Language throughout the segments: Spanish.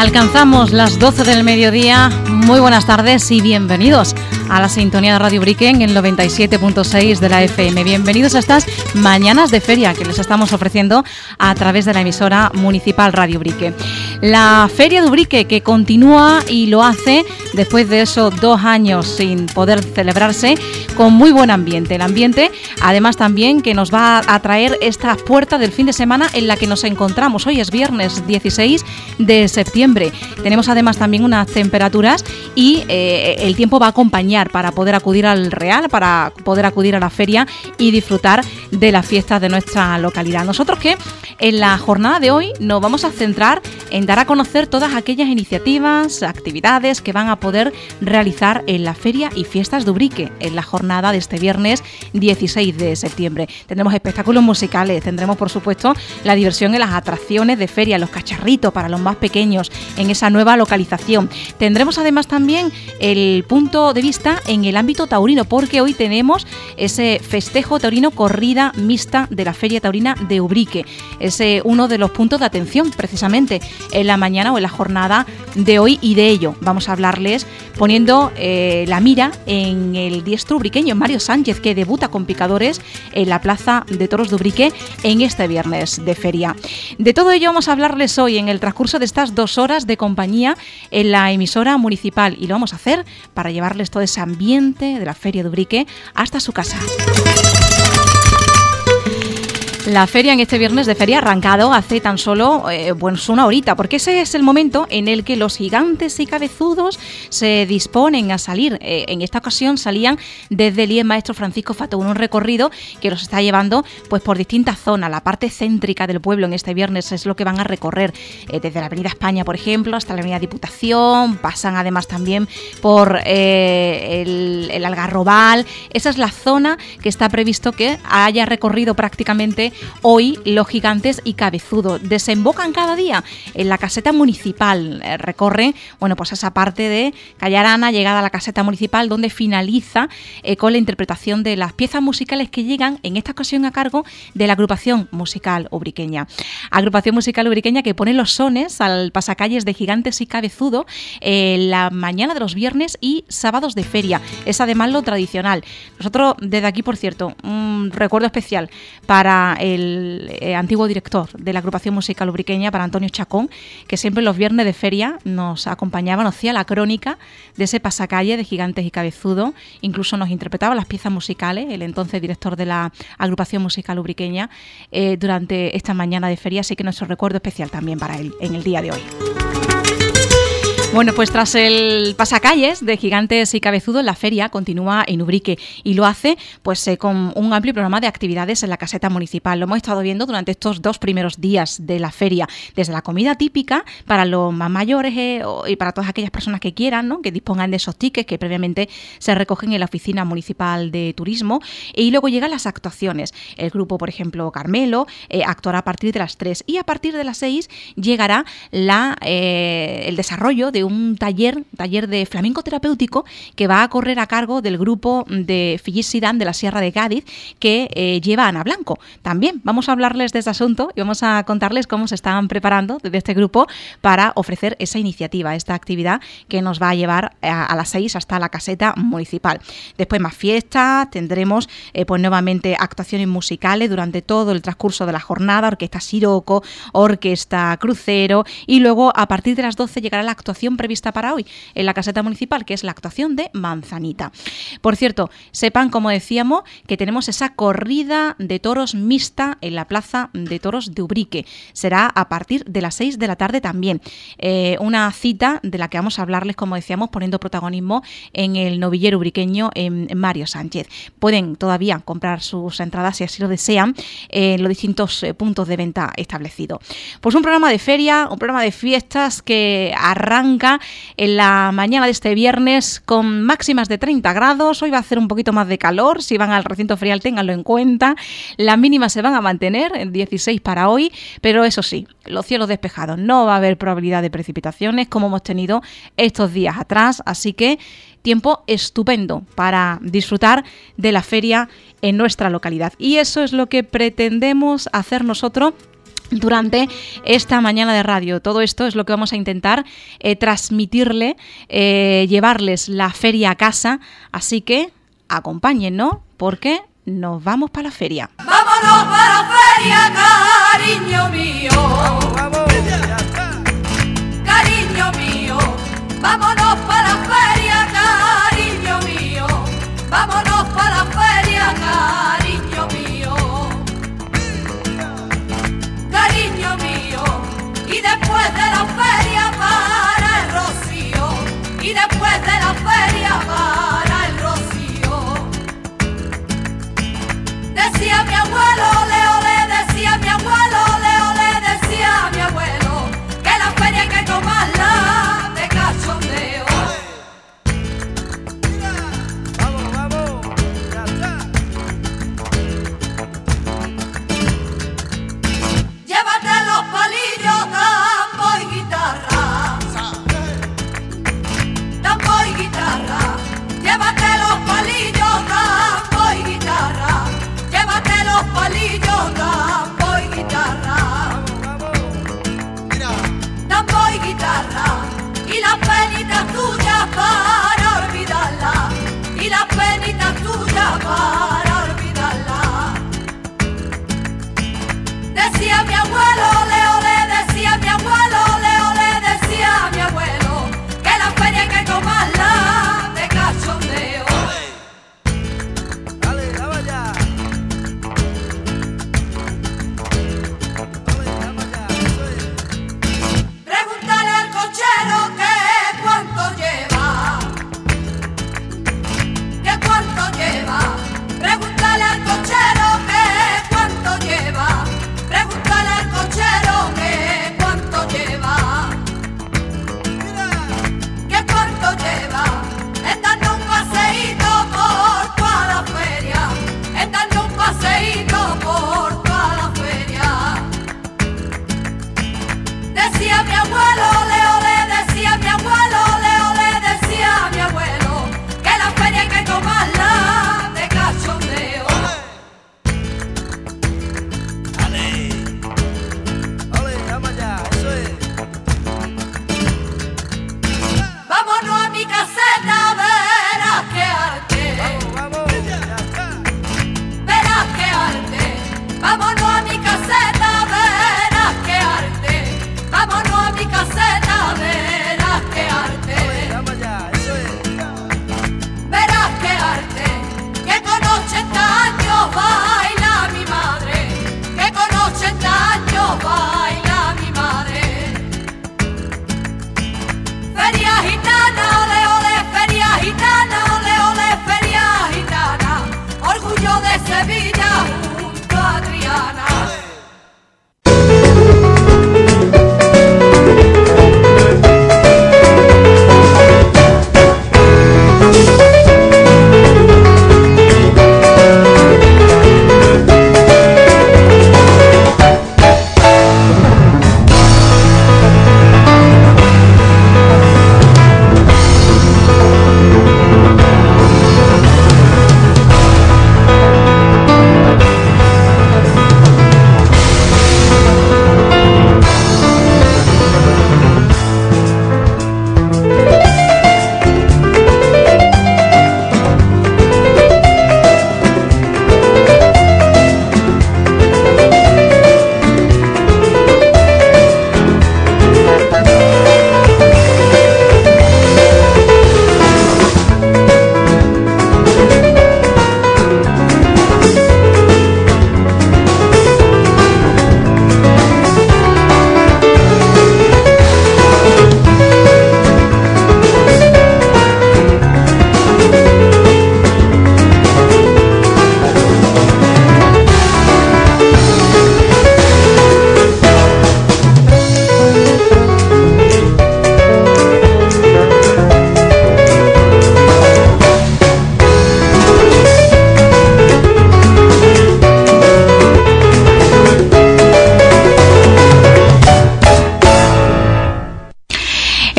Alcanzamos las 12 del mediodía. Muy buenas tardes y bienvenidos a la sintonía de Radio Ubrique en el 97.6 de la FM. Bienvenidos a estas mañanas de feria que les estamos ofreciendo a través de la emisora municipal Radio Ubrique. La Feria de Ubrique, que continúa y lo hace después de esos 2 años sin poder celebrarse, con muy buen ambiente. El ambiente, además, también que nos va a traer esta puerta del fin de semana en la que nos encontramos. Hoy es viernes 16 de septiembre. Tenemos además también unas temperaturas y el tiempo va a acompañar para poder acudir al Real, para poder acudir a la feria y disfrutar de las fiestas de nuestra localidad. Nosotros que en la jornada de hoy nos vamos a centrar en dar a conocer todas aquellas iniciativas, actividades que van a poder realizar en la feria y fiestas de Ubrique en la jornada de este viernes 16 de septiembre. Tendremos espectáculos musicales, tendremos por supuesto la diversión en las atracciones de feria, los cacharritos para los más pequeños en esa nueva localización. Tendremos además también el punto de vista en el ámbito taurino, porque hoy tenemos ese festejo taurino, corrida mixta de la Feria Taurina de Ubrique. Es uno de los puntos de atención precisamente en la mañana o en la jornada de hoy, y de ello vamos a hablarles poniendo la mira en el diestro ubriqueño Mario Sánchez, que debuta con picadores en la Plaza de Toros de Ubrique en este viernes de feria. De todo ello vamos a hablarles hoy en el transcurso de estas 2 horas de compañía en la emisora municipal, y lo vamos a hacer para llevarles todo ese ambiente de la Feria de Ubrique hasta su casa. La feria en este viernes de feria ha arrancado hace tan solo una horita, porque ese es el momento en el que los gigantes y cabezudos se disponen a salir. En esta ocasión salían desde el IES Maestro Francisco Fato, un recorrido que los está llevando pues por distintas zonas. La parte céntrica del pueblo en este viernes es lo que van a recorrer, desde la Avenida España, por ejemplo, hasta la Avenida Diputación. Pasan además también por el Algarrobal. Esa es la zona que está previsto que haya recorrido prácticamente hoy los gigantes y cabezudos. Desembocan cada día en la caseta municipal, recorren pues esa parte de Callarana, llegada a la caseta municipal, donde finaliza con la interpretación de las piezas musicales que llegan en esta ocasión a cargo de la agrupación musical ubriqueña. Agrupación musical ubriqueña que pone los sones al pasacalles de gigantes y cabezudos la mañana de los viernes y sábados de feria. Es además lo tradicional. Nosotros desde aquí, por cierto, un recuerdo especial para el antiguo director de la agrupación musical ubriqueña, para Antonio Chacón, que siempre los viernes de feria nos acompañaba, nos hacía la crónica de ese pasacalle de gigantes y cabezudos, incluso nos interpretaba las piezas musicales, el entonces director de la agrupación musical ubriqueña, durante esta mañana de feria, así que nuestro recuerdo especial también para él en el día de hoy. Bueno, pues tras el pasacalles de gigantes y cabezudos, la feria continúa en Ubrique y lo hace pues con un amplio programa de actividades en la caseta municipal. Lo hemos estado viendo durante estos 2 primeros días de la feria, desde la comida típica para los más mayores y para todas aquellas personas que quieran, ¿no?, que dispongan de esos tickets que previamente se recogen en la oficina municipal de turismo, y luego llegan las actuaciones. El grupo, por ejemplo, Carmelo, actuará a partir de las 3 y a partir de las 6 llegará el desarrollo de un taller de flamenco terapéutico que va a correr a cargo del grupo de Fillis Sidán de la Sierra de Cádiz, que lleva a Ana Blanco. También vamos a hablarles de este asunto y vamos a contarles cómo se están preparando desde este grupo para ofrecer esa iniciativa, esta actividad que nos va a llevar a las 6 hasta la caseta municipal. Después más fiestas, tendremos pues nuevamente actuaciones musicales durante todo el transcurso de la jornada, orquesta Siroco, orquesta Crucero, y luego a partir de las 12 llegará la actuación prevista para hoy en la caseta municipal, que es la actuación de Manzanita. Por cierto, sepan, como decíamos, que tenemos esa corrida de toros mixta en la Plaza de Toros de Ubrique. Será a partir de las 6 de la tarde también. Una cita de la que vamos a hablarles, como decíamos, poniendo protagonismo en el novillero ubriqueño en Mario Sánchez. Pueden todavía comprar sus entradas, si así lo desean, en los distintos puntos de venta establecidos. Pues un programa de feria, un programa de fiestas que arranca en la mañana de este viernes con máximas de 30 grados. Hoy va a hacer un poquito más de calor. Si van al recinto ferial, ténganlo en cuenta. Las mínimas se van a mantener en 16 para hoy, pero eso sí, los cielos despejados. No va a haber probabilidad de precipitaciones como hemos tenido estos días atrás, así que tiempo estupendo para disfrutar de la feria en nuestra localidad. Y eso es lo que pretendemos hacer nosotros durante esta mañana de radio. Todo esto es lo que vamos a intentar transmitirle, llevarles la feria a casa, así que acompáñennos porque nos vamos para la feria. ¡Vámonos para la feria, cariño mío! ¡Vamos! Cariño mío, vámonos para la feria, cariño mío. Vámonos para la feria, cariño mío. Cariño mío, y después de la feria para el rocío. Y después de la feria para el rocío. Decía mi abuelo, ole, ole, decía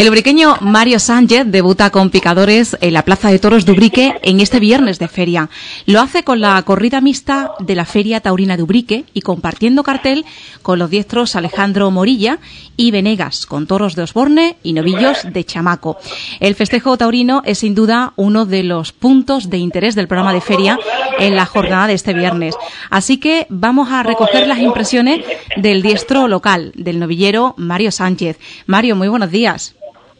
El ubriqueño Mario Sánchez debuta con picadores en la Plaza de Toros de Ubrique en este viernes de feria. Lo hace con la corrida mixta de la Feria Taurina de Ubrique y compartiendo cartel con los diestros Alejandro Morilla y Venegas, con toros de Osborne y novillos de Chamaco. El festejo taurino es sin duda uno de los puntos de interés del programa de feria en la jornada de este viernes. Así que vamos a recoger las impresiones del diestro local, del novillero Mario Sánchez. Mario, muy buenos días.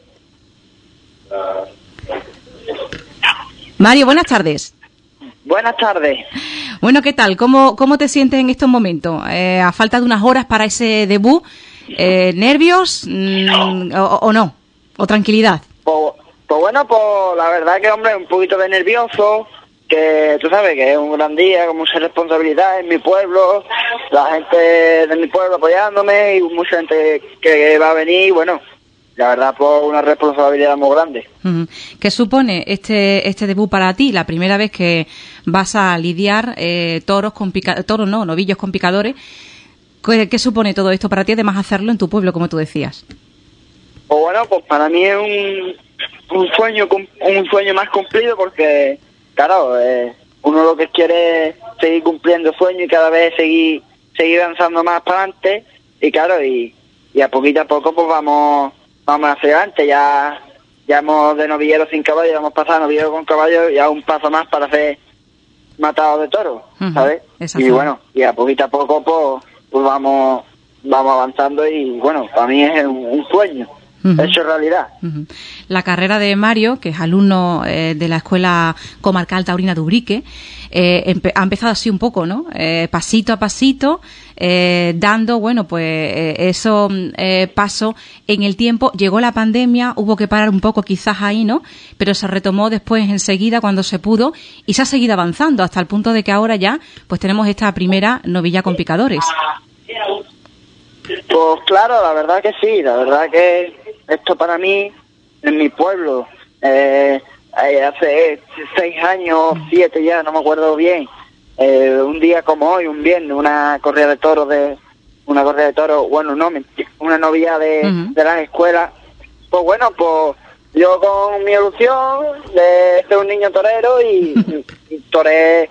Mario, buenas tardes. Buenas tardes. Bueno, ¿qué tal? ¿Cómo te sientes en estos momentos? A falta de unas horas para ese debut, ¿nervios o no? ¿O tranquilidad? Pues bueno, pues la verdad que, hombre, un poquito de nervioso, que tú sabes que es un gran día, con mucha responsabilidad en mi pueblo, la gente de mi pueblo apoyándome y mucha gente que va a venir, bueno, la verdad, pues una responsabilidad muy grande. ¿Qué supone este debut para ti? La primera vez que vas a lidiar novillos con picadores. ¿Qué supone todo esto para ti, además hacerlo en tu pueblo, como tú decías? Pues bueno, pues para mí es un sueño más cumplido, porque, claro, uno lo que quiere es seguir cumpliendo sueños y cada vez seguir avanzando más para adelante, y claro, y a poco pues vamos hacia adelante. Ya hemos de novillero sin caballo, ya hemos pasado a novillero con caballo, ya un paso más para ser matado de toro, ¿sabes? Y bueno, y a poco pues vamos avanzando, y bueno, para mí es un sueño hecho realidad. La carrera de Mario, que es alumno de la Escuela Comarcal Taurina de Ubrique, ha empezado así un poco, ¿no? Pasito a pasito, dando, bueno, pues eso paso en el tiempo. Llegó la pandemia, hubo que parar un poco quizás ahí, ¿no? Pero se retomó después enseguida cuando se pudo, y se ha seguido avanzando hasta el punto de que ahora ya pues tenemos esta primera novilla con picadores. Pues claro, la verdad que sí, la verdad que esto para mí, en mi pueblo, hace 6 años, 7 ya, no me acuerdo bien, un día como hoy, un viernes, una corrida de toros, bueno, no, una novilla de las escuelas. Pues bueno, pues yo con mi ilusión de ser un niño torero y toré,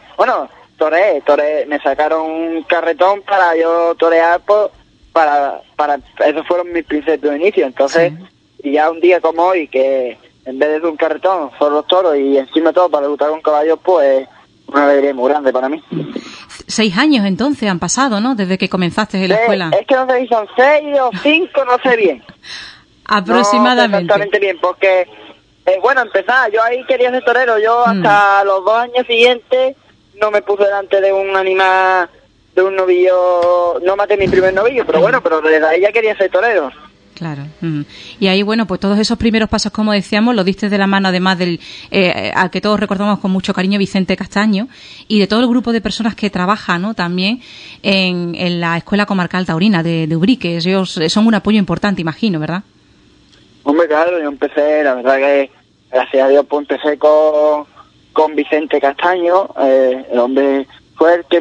me sacaron un carretón para yo torear, pues, para esos fueron mis principios de inicio. Entonces, y ya un día como hoy, que en vez de un carretón son los toros y encima todo para debutar con caballos, pues una alegría muy grande para mí. 6 años entonces han pasado, ¿no? Desde que comenzaste en la escuela. Es que no sé si son 6 o 5, no sé bien. Aproximadamente. No sé exactamente bien, porque, bueno, empezaba, yo ahí quería ser torero, yo hasta los 2 años siguientes no me puse delante de un animal, de un novillo, no maté mi primer novillo, pero bueno, pero desde ahí ya quería ser torero. Claro. Y ahí, bueno, pues todos esos primeros pasos, como decíamos, los diste de la mano, además del al que todos recordamos con mucho cariño, Vicente Castaño, y de todo el grupo de personas que trabajan, ¿no?, también en la Escuela Comarcal Taurina de Ubrique. Ellos son un apoyo importante, imagino, ¿verdad? Hombre, claro, yo empecé, la verdad que, gracias a Dios, pues empecé con Vicente Castaño, el hombre fue el que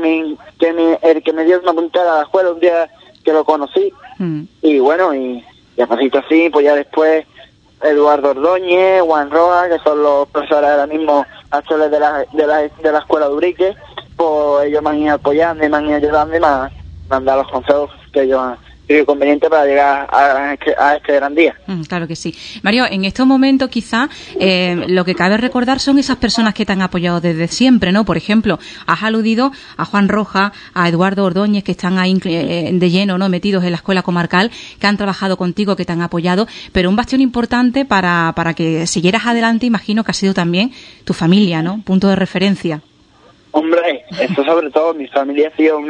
me dio una puntada a la escuela un día que lo conocí, y bueno, y a pasito así, pues ya después Eduardo Ordóñez, Juan Rojas, que son los profesores ahora mismo actuales de la escuela de Ubrique, pues ellos me han ido apoyando y me han ido ayudando y me han dado los consejos que ellos han sido convenientes para llegar a este gran día. Claro que sí. Mario, en estos momentos quizá lo que cabe recordar son esas personas que te han apoyado desde siempre, ¿no? Por ejemplo, has aludido a Juan Rojas, a Eduardo Ordóñez, que están ahí de lleno, ¿no?, metidos en la escuela comarcal, que han trabajado contigo, que te han apoyado, pero un bastión importante para que siguieras adelante, imagino que ha sido también tu familia, ¿no? Punto de referencia. Hombre, esto sobre todo, mi familia ha sido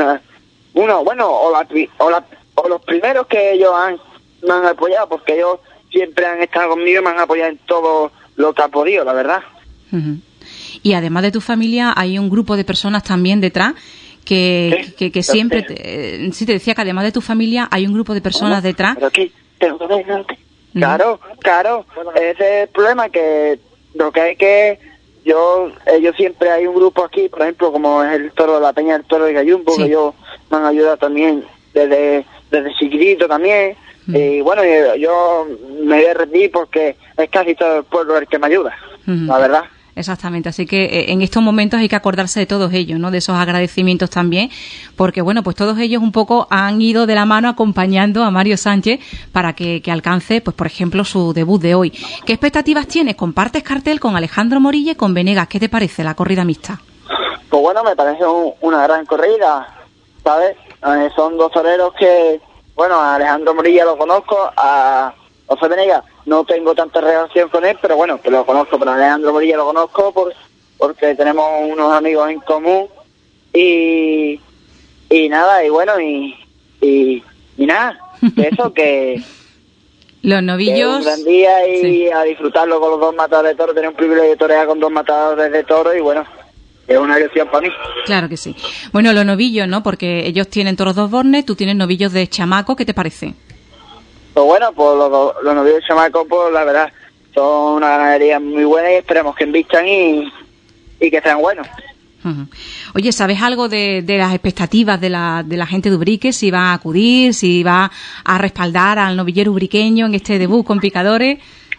o los primeros que ellos me han apoyado, porque ellos siempre han estado conmigo y me han apoyado en todo lo que ha podido, la verdad. Y además de tu familia, hay un grupo de personas también detrás que siempre... te decía que además de tu familia, hay un grupo de personas detrás... Pero aquí, Claro, ese es el problema, que lo que hay que... ellos siempre hay un grupo aquí, por ejemplo, como es el toro de la Peña, el toro de Gallumbo, que ellos me han ayudado también desde chiquitito también, Y bueno, yo me voy a rendir porque es casi todo el pueblo el que me ayuda, la verdad. Exactamente, así que en estos momentos hay que acordarse de todos ellos, ¿no? De esos agradecimientos también, porque bueno, pues todos ellos un poco han ido de la mano acompañando a Mario Sánchez para que alcance, pues por ejemplo, su debut de hoy. ¿Qué expectativas tienes? Compartes cartel con Alejandro Morilla y con Venegas. ¿Qué te parece la corrida mixta? Pues bueno, me parece una gran corrida, ¿sabes? Son dos toreros que, bueno, a Alejandro Morilla lo conozco, a José Venegas no tengo tanta relación con él, pero bueno, que lo conozco, pero a Alejandro Morilla lo conozco porque tenemos unos amigos en común y nada, y bueno, y nada, eso que... Los novillos... Que es un gran día y a disfrutarlo con los dos matadores de toros, tener un privilegio de torear con dos matadores de toros y bueno... Es una elección para mí. Claro que sí. Bueno, los novillos, ¿no? Porque ellos tienen toros dos bornes, tú tienes novillos de chamaco, ¿qué te parece? Pues bueno, pues los novillos de chamaco, pues la verdad, son una ganadería muy buena y esperemos que envistan y que sean buenos. Uh-huh. Oye, ¿sabes algo de las expectativas de la gente de Ubrique? Si va a acudir, si va a respaldar al novillero ubriqueño en este debut con picadores.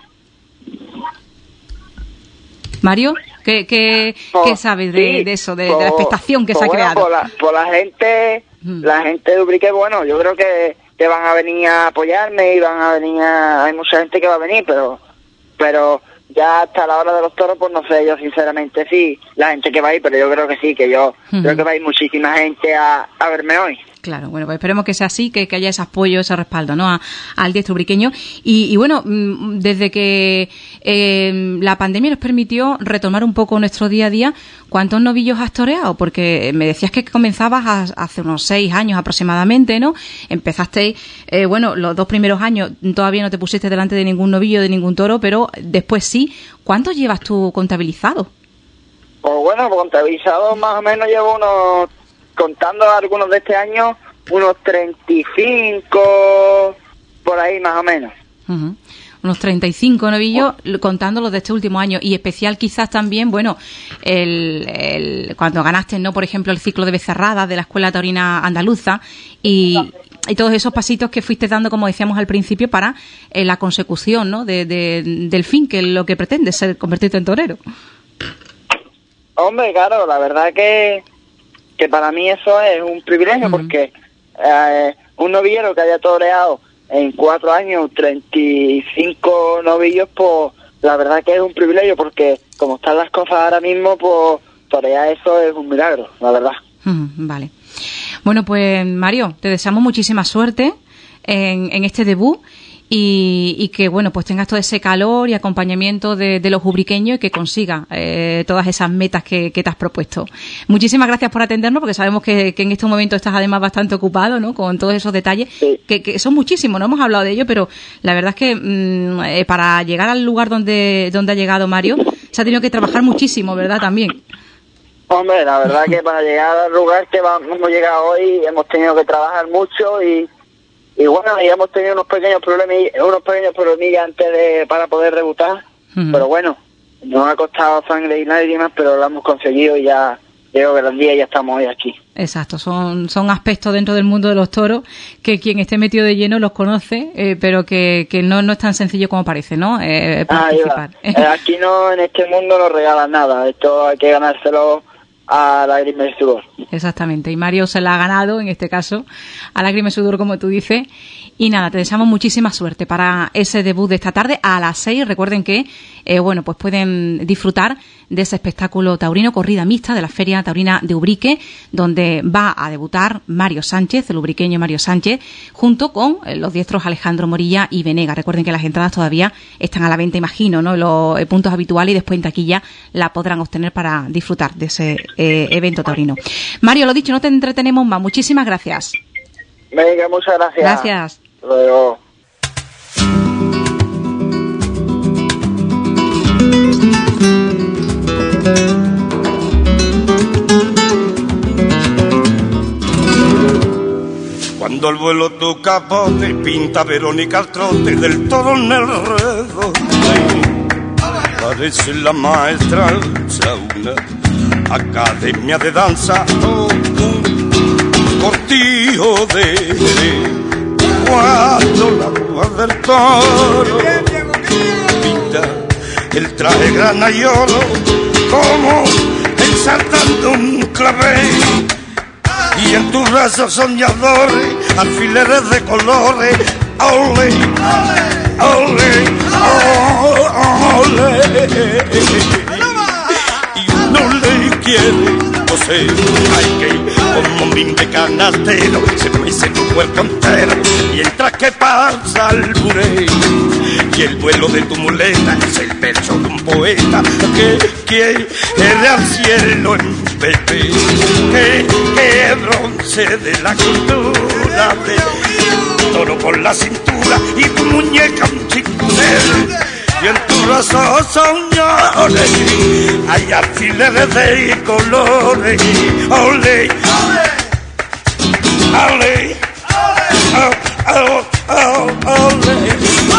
Mario, ¿qué sabes de eso, de la expectación que se ha creado? La gente de Ubrique, bueno, yo creo que van a venir a apoyarme y hay mucha gente que va a venir, pero ya hasta la hora de los toros, pues no sé yo sinceramente sí, la gente que va a ir, pero yo creo que sí, creo que va a ir muchísima gente a verme hoy. Claro, bueno, pues esperemos que sea así, que haya ese apoyo, ese respaldo, ¿no? Al diestro ubriqueño. Y bueno, desde que la pandemia nos permitió retomar un poco nuestro día a día, ¿cuántos novillos has toreado? Porque me decías que comenzabas hace unos 6 años aproximadamente, ¿no? Empezaste, bueno, los 2 primeros años todavía no te pusiste delante de ningún novillo, de ningún toro, pero después sí. ¿Cuántos llevas tú contabilizados? Pues bueno, contabilizados más o menos llevo unos... Contando algunos de este año, unos 35, por ahí más o menos. Uh-huh. Unos 35 novillos, contando los de este último año. Y especial quizás también, bueno, cuando ganaste, ¿no? Por ejemplo, el ciclo de becerradas de la Escuela Taurina Andaluza y todos esos pasitos que fuiste dando, como decíamos al principio, para la consecución, ¿no? Del fin, que es lo que pretendes, ser convertirte en torero. Hombre, claro, la verdad que para mí eso es un privilegio, porque un novillero que haya toreado en 4 años 35 novillos, pues la verdad que es un privilegio, porque como están las cosas ahora mismo, pues torear eso es un milagro, la verdad. Vale. Bueno, pues Mario, te deseamos muchísima suerte en este debut. Y que, bueno, pues tengas todo ese calor y acompañamiento de los ubriqueños y que consigas todas esas metas que te has propuesto. Muchísimas gracias por atendernos, porque sabemos que en estos momentos estás además bastante ocupado, ¿no? Con todos esos detalles, sí. que son muchísimos, no hemos hablado de ello, pero la verdad es que para llegar al lugar donde ha llegado Mario, se ha tenido que trabajar muchísimo, ¿verdad? También. Hombre, la verdad que para llegar al lugar que hemos llegado hoy hemos tenido que trabajar mucho y bueno, ya hemos tenido unos pequeños problemillas para poder debutar, pero bueno, nos ha costado sangre y lágrimas, pero lo hemos conseguido y ya llego que los días ya estamos hoy aquí. Exacto, son aspectos dentro del mundo de los toros que quien esté metido de lleno los conoce, pero que no es tan sencillo como parece, ¿no? Participar. Aquí en este mundo no regalan nada, esto hay que ganárselo a lágrimas y sudor. Exactamente, y Mario se la ha ganado, en este caso, a lágrimas y sudor, como tú dices. Y nada, te deseamos muchísima suerte para ese debut de esta tarde a las 6. Recuerden que, bueno, pues pueden disfrutar de ese espectáculo taurino, corrida mixta de la Feria Taurina de Ubrique, donde va a debutar Mario Sánchez, el ubriqueño Mario Sánchez, junto con los diestros Alejandro Morilla y Venegas. Recuerden que las entradas todavía están a la venta, imagino, ¿no? Los puntos habituales, y después en taquilla la podrán obtener para disfrutar de ese evento taurino. Mario, lo dicho, no te entretenemos más. Muchísimas gracias. Venga, muchas gracias. Gracias. Luego. Cuando el vuelo tu capote pinta Verónica al trote del toro en el redo, parece la maestra una academia de danza, un cortijo de cuando la del toro. Pinta el traje grana y oro como ensartando un clavel. Y en tus brazos soñadores, alfileres de colores, ole, ole, ole. Y uno le quiere coser, hay que como mimbre canastero, se mece tu cuerpo entero, mientras que pasa el buré. Y el vuelo de tu muleta es el verso de un poeta que quiere al cielo en Pepe, que bronce de la cultura del toro por la cintura y tu muñeca un chincel. Y en tus brazos soñadores hay alfileres de colores. Ole, ole, ole.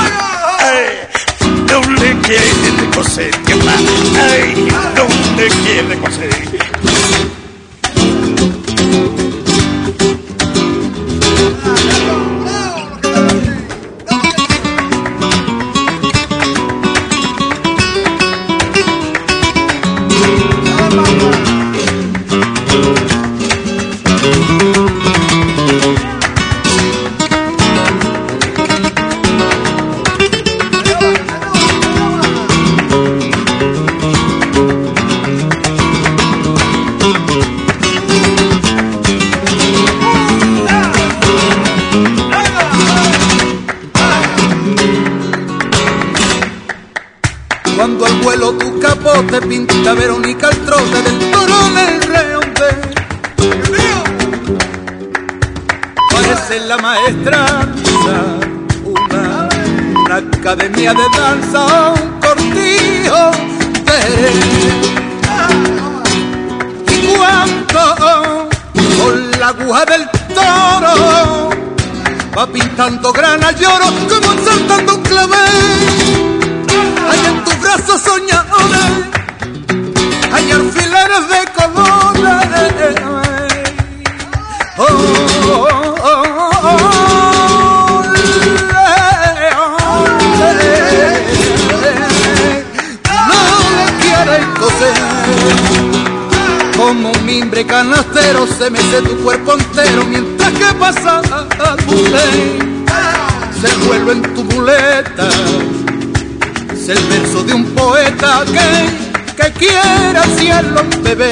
¿Dónde quiere coser? Ay, ¿dónde quiere coser? Cuando al vuelo tu capote pinta Verónica al trote del toro en el reonde. Parece la maestranza, una academia de danza, un cortijo y cuando con la aguja del toro va pintando grana y oro como saltando un clavel. Hay en tus brazos soñadores, hay alfileres de colores. Oh, oh, oh, oh, no le quieren coser. Como un mimbre canastero se mece tu cuerpo entero mientras que pasa al bulé. Se vuelve en tu muleta. Es el verso de un poeta que quiere al cielo un bebé,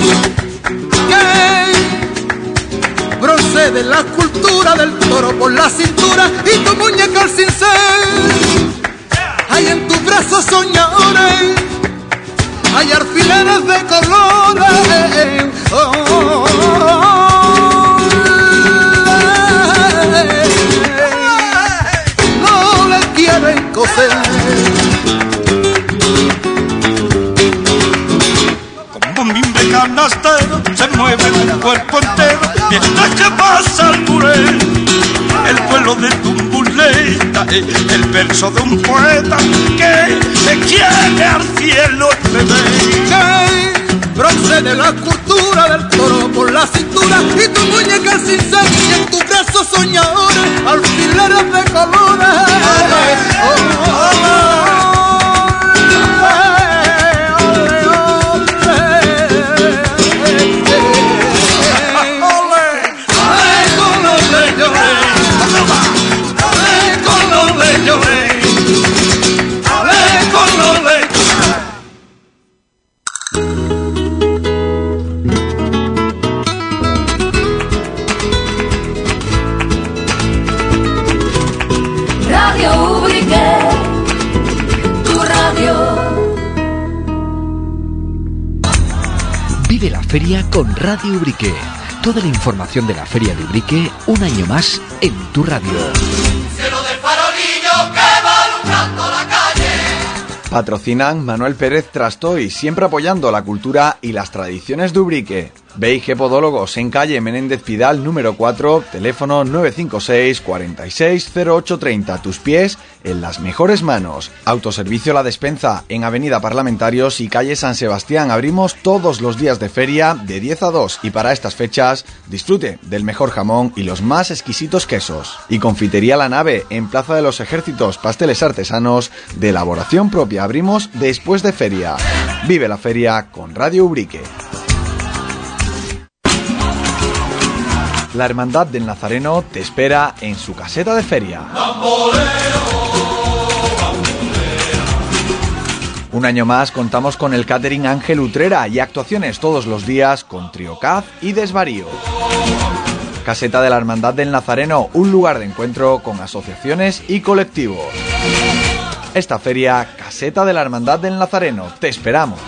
que procede la escultura del toro por la cintura y tu muñeca al cincel. Hay en tus brazos soñadores, hay alfileres de colores. Oh, oh, oh, no le quieren coser. Canastero, se mueve tu cuerpo entero mientras que pasa el puré. El vuelo de tu muleta, el verso de un poeta que te quiere al cielo el bebé. Que procede la cultura del toro por la cintura y tu muñeca sin ser y en tus brazos soñadores alfileres de colores. Oh, oh, oh. Vive la feria con Radio Ubrique. Toda la información de la Feria de Ubrique un año más en tu radio. Cielo de farolillo que va alumbrando la calle. Patrocinan Manuel Pérez Trastoy, siempre apoyando la cultura y las tradiciones de Ubrique. BIG Podólogos en calle Menéndez Pidal número 4, teléfono 956 46 0830. Tus pies en las mejores manos. Autoservicio La Despensa en Avenida Parlamentarios y calle San Sebastián. Abrimos todos los días de feria de 10 a 2 y para estas fechas disfrute del mejor jamón y los más exquisitos quesos. Y Confitería La Nave en Plaza de los Ejércitos, pasteles artesanos de elaboración propia. Abrimos después de feria. Vive la feria con Radio Ubrique. La Hermandad del Nazareno te espera en su caseta de feria. Un año más contamos con el catering Ángel Utrera y actuaciones todos los días con Triocaz y Desvarío. Caseta de la Hermandad del Nazareno, un lugar de encuentro con asociaciones y colectivos. Esta feria, Caseta de la Hermandad del Nazareno, te esperamos.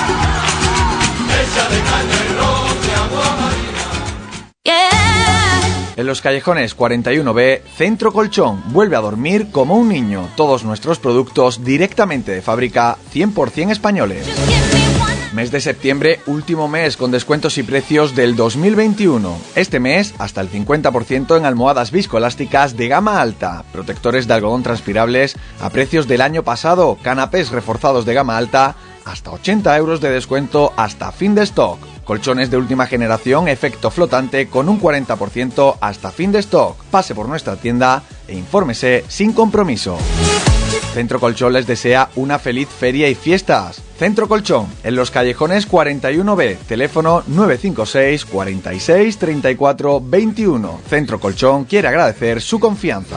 En los callejones 41B, Centro Colchón vuelve a dormir como un niño. Todos nuestros productos directamente de fábrica, 100% españoles. Mes de septiembre, último mes con descuentos y precios del 2021. Este mes, hasta el 50% en almohadas viscoelásticas de gama alta, protectores de algodón transpirables a precios del año pasado, canapés reforzados de gama alta, hasta 80 euros de descuento hasta fin de stock. Colchones de última generación, efecto flotante con un 40% hasta fin de stock. Pase por nuestra tienda e infórmese sin compromiso. Centro Colchón les desea una feliz feria y fiestas. Centro Colchón, en los callejones 41B, teléfono 956 46 34 21. Centro Colchón quiere agradecer su confianza.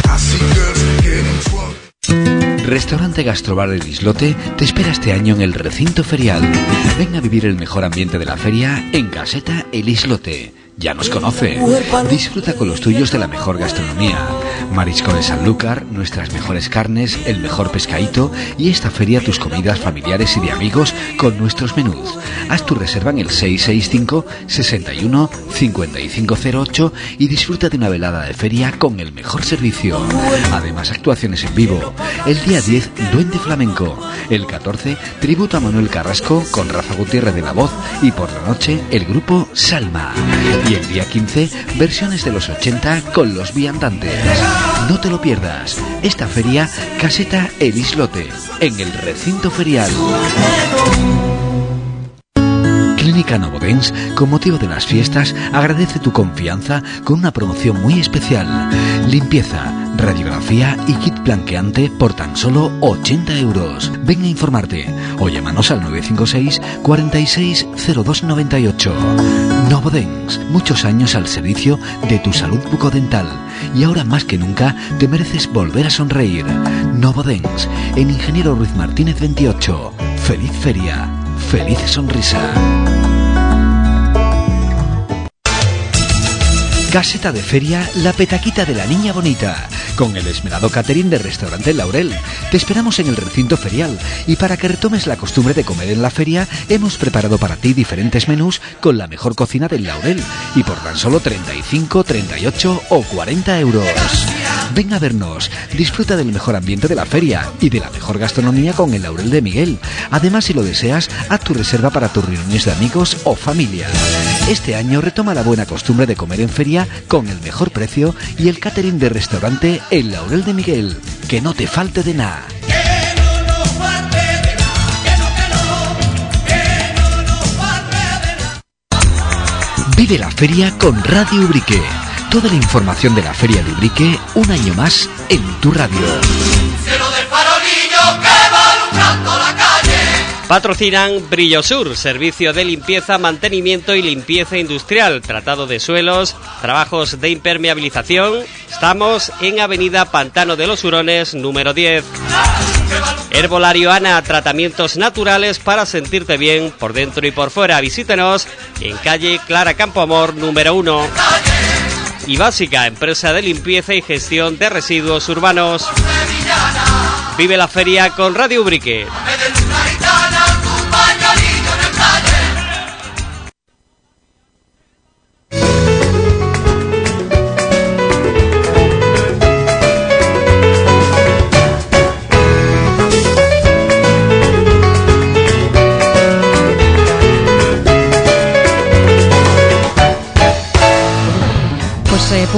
Restaurante Gastrobar El Islote te espera este año en el recinto ferial. Ven a vivir el mejor ambiente de la feria en Caseta El Islote. Ya nos conoce. Disfruta con los tuyos de la mejor gastronomía. Marisco de Sanlúcar, nuestras mejores carnes, el mejor pescadito y esta feria tus comidas familiares y de amigos con nuestros menús. Haz tu reserva en el 665 61 5508 y disfruta de una velada de feria con el mejor servicio. Además, actuaciones en vivo. El día 10, Duende Flamenco. El 14, tributo a Manuel Carrasco con Rafa Gutiérrez de la voz y por la noche el grupo Salma. Y el día 15, versiones de los 80 con los viandantes. No te lo pierdas. Esta feria, Caseta El Islote, en el recinto ferial. Clínica Novodens, con motivo de las fiestas, agradece tu confianza con una promoción muy especial. Limpieza, radiografía y kit blanqueante por tan solo 80 euros. Ven a informarte o llámanos al 956 46 0298. Novodens, muchos años al servicio de tu salud bucodental y ahora más que nunca te mereces volver a sonreír. Novodens, en Ingeniero Ruiz Martínez 28. Feliz feria, feliz sonrisa. Caseta de feria La Petaquita de la Niña Bonita, con el esmerado catering de Restaurante Laurel. Te esperamos en el recinto ferial y para que retomes la costumbre de comer en la feria, hemos preparado para ti diferentes menús con la mejor cocina del Laurel y por tan solo 35, 38 o 40 euros. Ven a vernos, disfruta del mejor ambiente de la feria y de la mejor gastronomía con el Laurel de Miguel. Además, si lo deseas, haz tu reserva para tus reuniones de amigos o familia. Este año retoma la buena costumbre de comer en feria con el mejor precio y el catering de restaurante El Laurel de Miguel. Que no te falte de nada. Vive la feria con Radio Ubrique. Toda la información de la Feria de Ubrique, un año más en tu radio. Cielo de farolillo que va alumbrando la calle. Patrocinan Brillosur, servicio de limpieza, mantenimiento y limpieza industrial, tratado de suelos, trabajos de impermeabilización. Estamos en Avenida Pantano de los Hurones, número 10. Herbolario Ana, tratamientos naturales para sentirte bien por dentro y por fuera. Visítenos en calle Clara Campoamor, número 1. Y Básica, empresa de limpieza y gestión de residuos urbanos. Vive la feria con Radio Ubrique.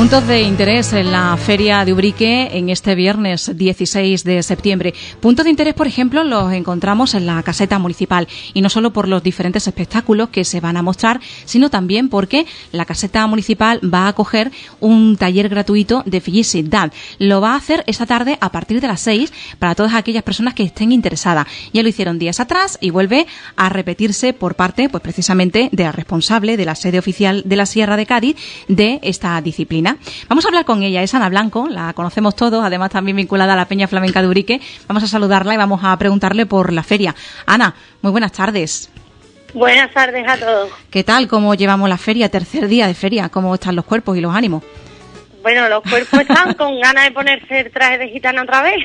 Puntos de interés en la Feria de Ubrique en este viernes 16 de septiembre. Puntos de interés, por ejemplo, los encontramos en la caseta municipal, y no solo por los diferentes espectáculos que se van a mostrar, sino también porque la caseta municipal va a acoger un taller gratuito de felicidad. Lo va a hacer esta tarde a partir de las 6 para todas aquellas personas que estén interesadas. Ya lo hicieron días atrás y vuelve a repetirse por parte, pues precisamente, de la responsable de la sede oficial de la Sierra de Cádiz de esta disciplina. Vamos a hablar con ella, es Ana Blanco, la conocemos todos, además también vinculada a la Peña Flamenca de Ubrique. Vamos a saludarla y vamos a preguntarle por la feria. Ana, muy buenas tardes. Buenas tardes a todos. ¿Qué tal? ¿Cómo llevamos la feria? Tercer día de feria. ¿Cómo están los cuerpos y los ánimos? Bueno, los cuerpos están con ganas de ponerse el traje de gitana otra vez,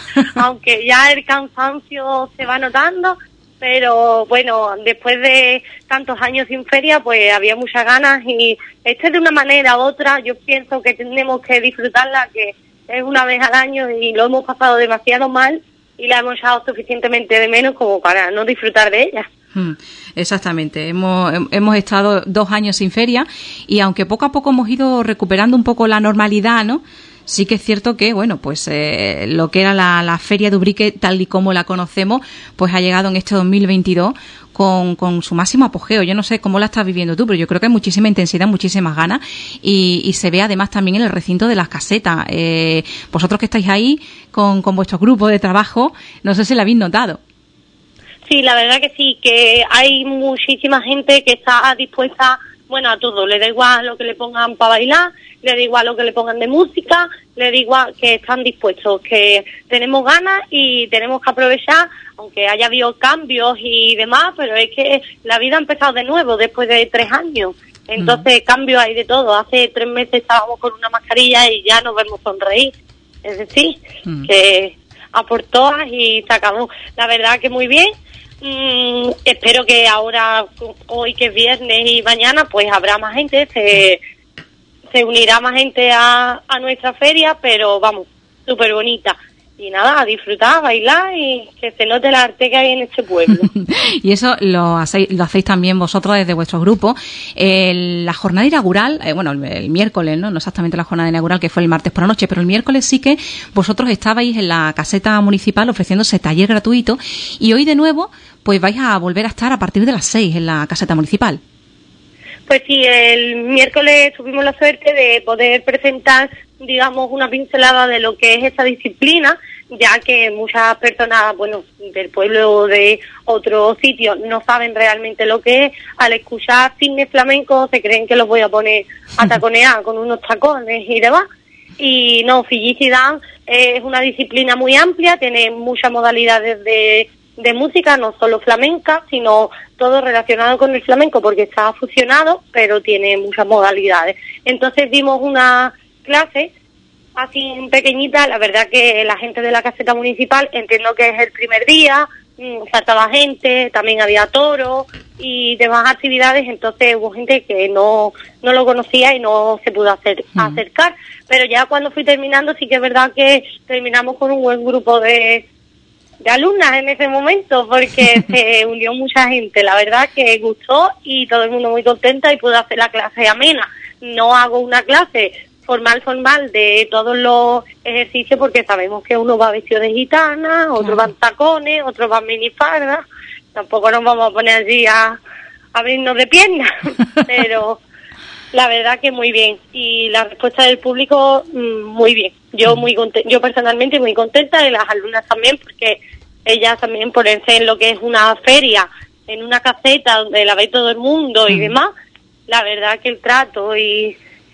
aunque ya el cansancio se va notando. Pero bueno, después de tantos años sin feria, pues había muchas ganas, y de una manera u otra yo pienso que tenemos que disfrutarla, que es una vez al año y lo hemos pasado demasiado mal y la hemos echado suficientemente de menos como para no disfrutar de ella. Exactamente, hemos estado 2 años sin feria, y aunque poco a poco hemos ido recuperando un poco la normalidad, ¿no? Sí que es cierto que, bueno, pues lo que era la Feria de Ubrique, tal y como la conocemos, pues ha llegado en este 2022 con su máximo apogeo. Yo no sé cómo la estás viviendo tú, pero yo creo que hay muchísima intensidad, muchísimas ganas, y se ve además también en el recinto de las casetas. Vosotros que estáis ahí con vuestro grupo de trabajo, no sé si lo habéis notado. Sí, la verdad que sí, que hay muchísima gente que está dispuesta, bueno, a todo. Le da igual lo que le pongan para bailar, le da igual lo que le pongan de música, le da igual, que están dispuestos, que tenemos ganas y tenemos que aprovechar, aunque haya habido cambios y demás, pero es que la vida ha empezado de nuevo después de 3 años. Entonces, cambios hay de todo. Hace 3 meses estábamos con una mascarilla y ya nos vemos sonreír. Es decir, que a por todas y se acabó. La verdad que muy bien. Espero que ahora, hoy que es viernes y mañana, pues habrá más gente, se unirá más gente a nuestra feria, pero vamos, súper bonita. Y nada, a disfrutar, a bailar y que se note el arte que hay en este pueblo. Y eso lo hacéis también vosotros desde vuestro grupo. La jornada inaugural, bueno, el miércoles, ¿no? No exactamente la jornada inaugural, que fue el martes por la noche, pero el miércoles sí que vosotros estabais en la caseta municipal ofreciéndose taller gratuito, y hoy de nuevo pues vais a volver a estar a partir de las 6 en la caseta municipal. Pues sí, el miércoles tuvimos la suerte de poder presentar, digamos, una pincelada de lo que es esta disciplina, ya que muchas personas, bueno, del pueblo o de otros sitios no saben realmente lo que es. Al escuchar cine flamenco se creen que los voy a poner a taconear con unos tacones y demás. Y no, Felicidad es una disciplina muy amplia, tiene muchas modalidades de música, no solo flamenca, sino todo relacionado con el flamenco, porque está fusionado, pero tiene muchas modalidades. Entonces dimos una clase así pequeñita. La verdad que la gente de la caseta municipal, entiendo que es el primer día, faltaba gente, también había toros y demás actividades, entonces hubo gente que no lo conocía y no se pudo acercar. Pero ya cuando fui terminando, sí que es verdad que terminamos con un buen grupo de alumnas en ese momento, porque se unió mucha gente. La verdad que gustó y todo el mundo muy contenta, y pude hacer la clase amena. No hago una clase formal de todos los ejercicios, porque sabemos que uno va vestido de gitana, otro va en tacones, otro va en minifarda. Tampoco nos vamos a poner allí a abrirnos de piernas, pero la verdad que muy bien. Y la respuesta del público, muy bien. Yo personalmente muy contenta, y las alumnas también, porque ellas también ponerse en lo que es una feria, en una caseta donde la ve todo el mundo y demás, la verdad que el trato y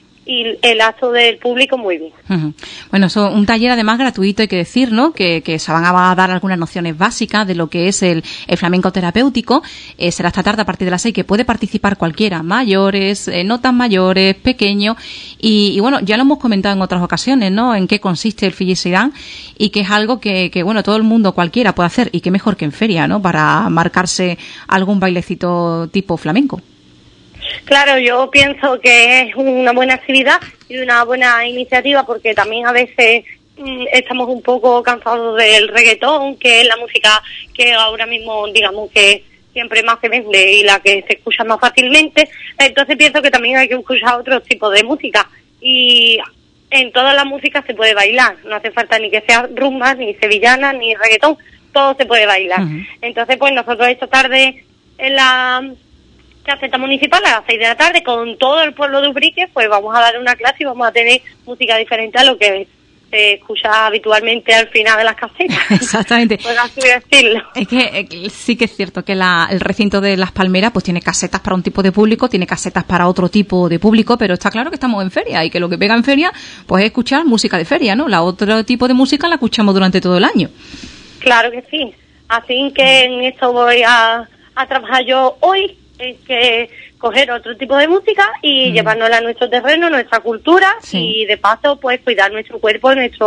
el acto del público muy bien. Bueno, eso, un taller además gratuito, hay que decir, ¿no? Que se van a dar algunas nociones básicas de lo que es el flamenco terapéutico. Será esta tarde a partir de las 6, que puede participar cualquiera, mayores, no tan mayores, pequeños, y bueno, ya lo hemos comentado en otras ocasiones, ¿no? En qué consiste el Felicidad, y que es algo que bueno, todo el mundo, cualquiera puede hacer, y qué mejor que en feria, ¿no? Para marcarse algún bailecito tipo flamenco. Claro, yo pienso que es una buena actividad y una buena iniciativa, porque también a veces estamos un poco cansados del reggaetón, que es la música que ahora mismo, digamos, que siempre más se vende y la que se escucha más fácilmente. Entonces pienso que también hay que escuchar otro tipo de música, y en todas las músicas se puede bailar, no hace falta ni que sea rumba, ni sevillana, ni reggaetón, todo se puede bailar. Entonces, pues nosotros esta tarde en la caseta municipal a las 6 de la tarde con todo el pueblo de Ubrique, pues vamos a dar una clase y vamos a tener música diferente a lo que se escucha habitualmente al final de las casetas. Exactamente. Pues así decirlo. Es que sí que es cierto que el recinto de Las Palmeras pues tiene casetas para un tipo de público, tiene casetas para otro tipo de público, pero está claro que estamos en feria y que lo que pega en feria pues es escuchar música de feria, ¿no? La otro tipo de música la escuchamos durante todo el año. Claro que sí. Así que en esto voy a trabajar yo hoy, es que coger otro tipo de música y llevárnosla a nuestro terreno, nuestra cultura, y de paso pues cuidar nuestro cuerpo,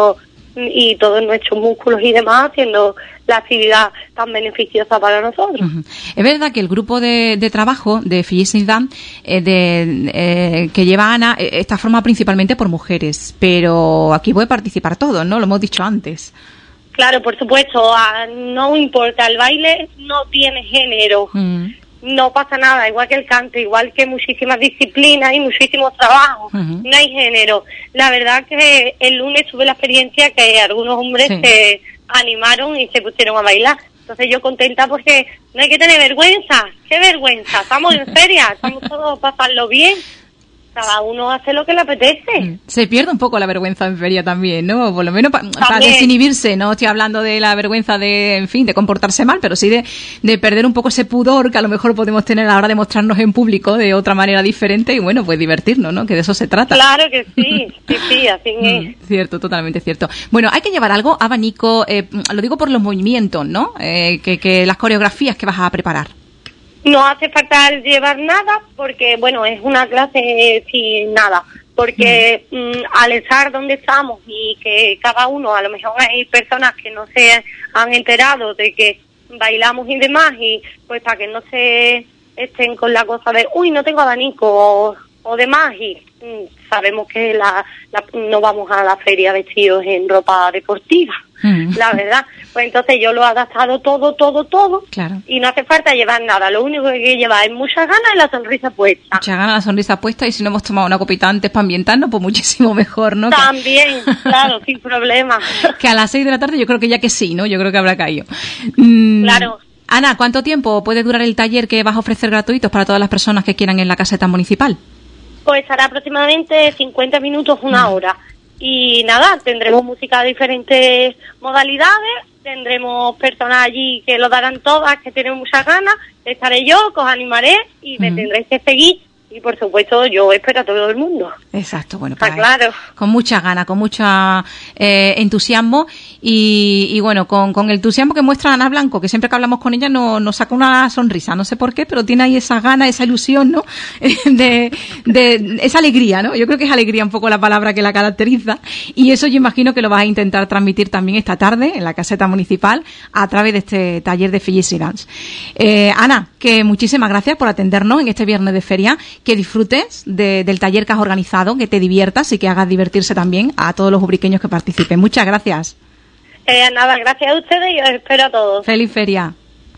y todos nuestros músculos y demás, haciendo la actividad tan beneficiosa para nosotros. Es verdad que el grupo de trabajo de Felicidad que lleva Ana está formado principalmente por mujeres, pero aquí puede participar todo, ¿no? Lo hemos dicho antes. Claro, por supuesto, no importa, el baile no tiene género. No pasa nada, igual que el canto, igual que muchísimas disciplinas y muchísimos trabajos, no hay género. La verdad que el lunes tuve la experiencia que algunos hombres se animaron y se pusieron a bailar. Entonces yo contenta porque no hay que tener vergüenza. ¿Qué vergüenza? Estamos en feria, estamos todos a pasarlo bien. Cada uno hace lo que le apetece. Se pierde un poco la vergüenza en feria también, ¿no? Por lo menos para desinhibirse. No estoy hablando de la vergüenza de, en fin, de comportarse mal, pero sí de perder un poco ese pudor que a lo mejor podemos tener a la hora de mostrarnos en público de otra manera diferente y, bueno, pues divertirnos, ¿no? Que de eso se trata. Claro que sí, sí, así es. Cierto, totalmente cierto. Bueno, hay que llevar algo, abanico, lo digo por los movimientos, ¿no? Que las coreografías que vas a preparar. No hace falta llevar nada porque, bueno, es una clase sin nada. Porque al estar donde estamos y que cada uno, a lo mejor hay personas que no se han enterado de que bailamos y demás, y pues para que no se estén con la cosa de, uy, no tengo abanico o demás, y sabemos que no vamos a la feria vestidos en ropa deportiva. La verdad, pues entonces yo lo he adaptado todo, claro. Y no hace falta llevar nada, lo único que hay que llevar es muchas ganas y la sonrisa puesta. Muchas ganas, la sonrisa puesta, y si no hemos tomado una copita antes para ambientarnos, pues muchísimo mejor, ¿no? También, claro, sin problema. Que a las 6 de la tarde yo creo que ya que sí, ¿no? Yo creo que habrá caído. Claro. Ana, ¿cuánto tiempo puede durar el taller que vas a ofrecer gratuitos para todas las personas que quieran en la caseta municipal? Pues estará aproximadamente 50 minutos, una hora. Y nada, tendremos música de diferentes modalidades, tendremos personas allí que lo darán todas, que tienen muchas ganas, estaré yo, que os animaré y me tendréis que seguir. Y por supuesto yo espero a todo el mundo. Exacto, bueno, pues claro. Con mucha gana, con mucho entusiasmo y bueno, con el entusiasmo que muestra Ana Blanco, que siempre que hablamos con ella nos saca una sonrisa, no sé por qué, pero tiene ahí esa gana, esa ilusión, ¿no? de esa alegría, ¿no? Yo creo que es alegría un poco la palabra que la caracteriza, y eso yo imagino que lo vas a intentar transmitir también esta tarde en la caseta municipal a través de este taller de Felicidad. Ana, que muchísimas gracias por atendernos en este viernes de feria. Que disfrutes del taller que has organizado, que te diviertas y que hagas divertirse también a todos los ubriqueños que participen. Muchas gracias. Nada, gracias a ustedes y os espero a todos. ¡Feliz feria!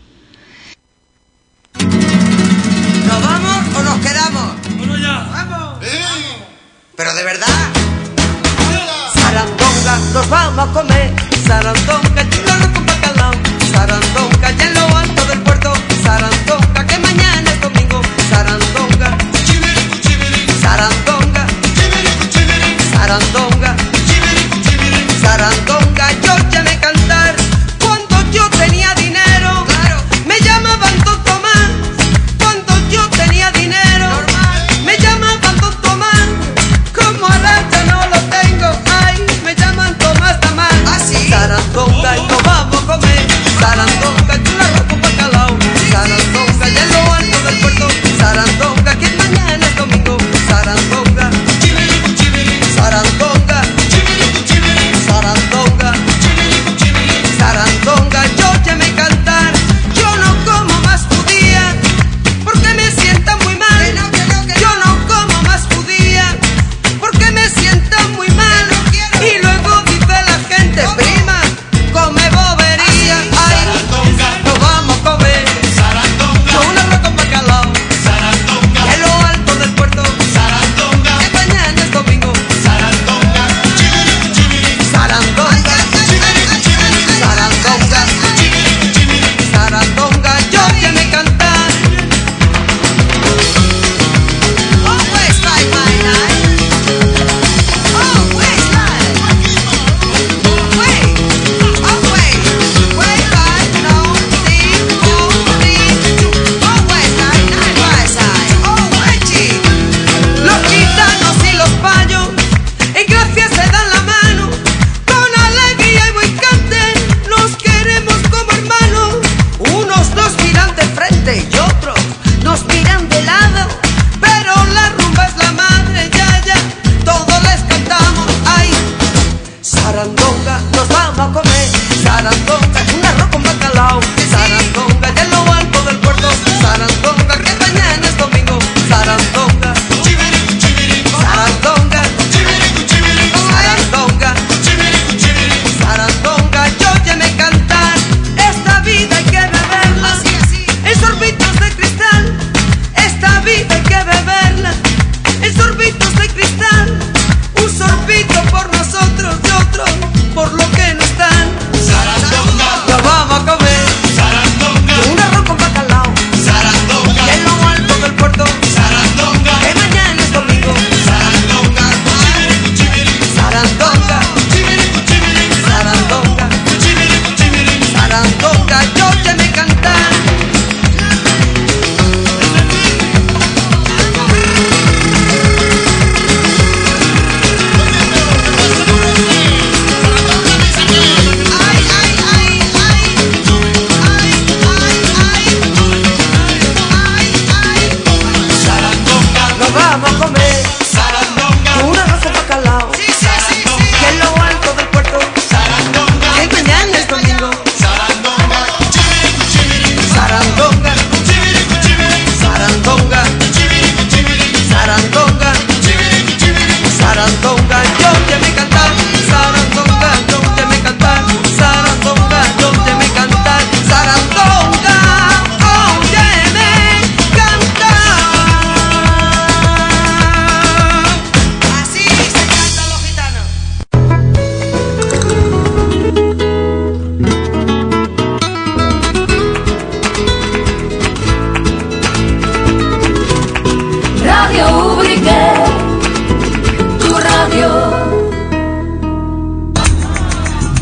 ¿Nos vamos o nos quedamos? ¡Bueno ya! ¡Vamos! ¡Sí! ¡Pero de verdad! Sarandonga, nos vamos a comer. Sarandonga, churrasco con bacalao. Sarandonga, y en lo alto del puerto. Sarandonga, que mañana es domingo. Sarandonga. Sarandonga, Sarandonga, Sarandonga, yo ya me cantar. Cuando yo tenía dinero, me llamaban Don Tomás. Cuando yo tenía dinero, me llamaban Don Tomás. Como ahora ya no lo tengo, ay, me llaman Tomás Tamás. Sarandonga, y nos vamos a comer. Sarandonga, churrasco con bacalao. Sarandonga, ya en lo alto del puerto. Sarandonga, que mañana es domingo. Sarandonga, Sarandonga, Sarandonga.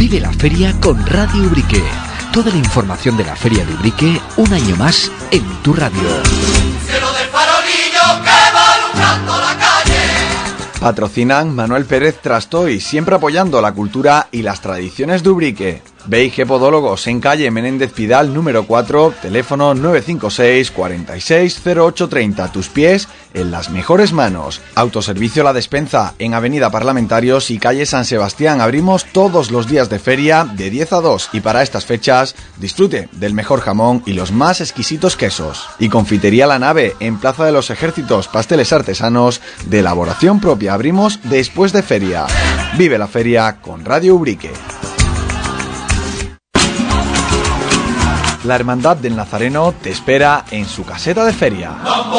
Vive la feria con Radio Ubrique. Toda la información de la Feria de Ubrique, un año más en tu radio. Cielo de farolillo que va alumbrando la calle. Patrocinan Manuel Pérez Trastoy, siempre apoyando la cultura y las tradiciones de Ubrique. B&G Podólogos en calle Menéndez Pidal número 4, teléfono 956 46 0830. Tus pies en las mejores manos. Autoservicio La Despensa en Avenida Parlamentarios y calle San Sebastián. Abrimos todos los días de feria de 10 a 2 y para estas fechas disfrute del mejor jamón y los más exquisitos quesos. Y Confitería La Nave en Plaza de los Ejércitos, pasteles artesanos de elaboración propia. Abrimos después de feria. Vive la feria con Radio Ubrique. La Hermandad del Nazareno te espera en su caseta de feria.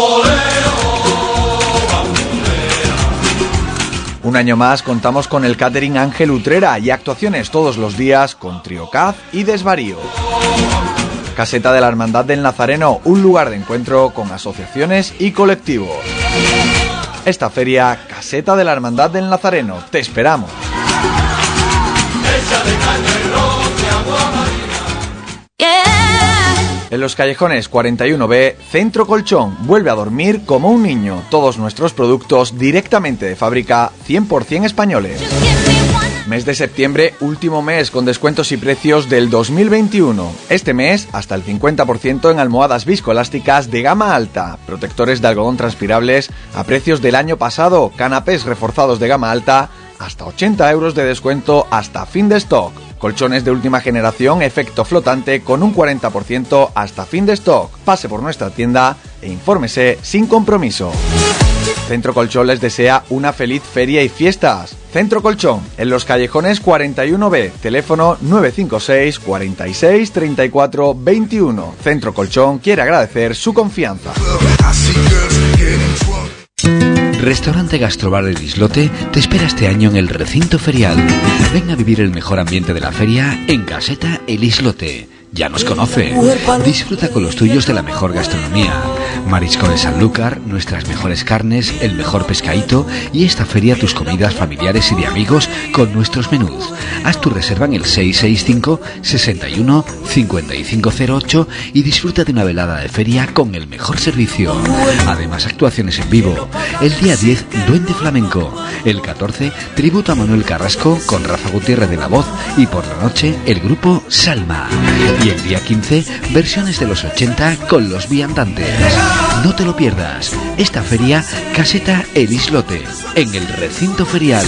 Un año más contamos con el catering Ángel Utrera y actuaciones todos los días con Triocaz y Desvarío. Caseta de la Hermandad del Nazareno, un lugar de encuentro con asociaciones y colectivos. Esta feria, Caseta de la Hermandad del Nazareno, te esperamos. En los callejones 41B, Centro Colchón, vuelve a dormir como un niño. Todos nuestros productos directamente de fábrica, 100% españoles. Mes de septiembre, último mes con descuentos y precios del 2021. Este mes, hasta el 50% en almohadas viscoelásticas de gama alta, protectores de algodón transpirables a precios del año pasado, canapés reforzados de gama alta, hasta 80 euros de descuento hasta fin de stock. Colchones de última generación, efecto flotante con un 40% hasta fin de stock. Pase por nuestra tienda e infórmese sin compromiso. Centro Colchón les desea una feliz feria y fiestas. Centro Colchón, en los callejones 41B, teléfono 956 46 34 21. Centro Colchón quiere agradecer su confianza. Restaurante Gastrobar El Islote te espera este año en el recinto ferial. Ven a vivir el mejor ambiente de la feria en Caseta El Islote. Ya nos conoce. Disfruta con los tuyos de la mejor gastronomía. Marisco de Sanlúcar, nuestras mejores carnes, el mejor pescadito y esta feria tus comidas familiares y de amigos con nuestros menús. Haz tu reserva en el 665 61 5508 y disfruta de una velada de feria con el mejor servicio. Además, actuaciones en vivo. El día 10, Duende Flamenco. El 14, tributo a Manuel Carrasco con Rafa Gutiérrez de la voz y por la noche el grupo Salma. Y el día 15, versiones de los 80 con los viandantes. No te lo pierdas. Esta feria, Caseta El Islote, en el recinto ferial.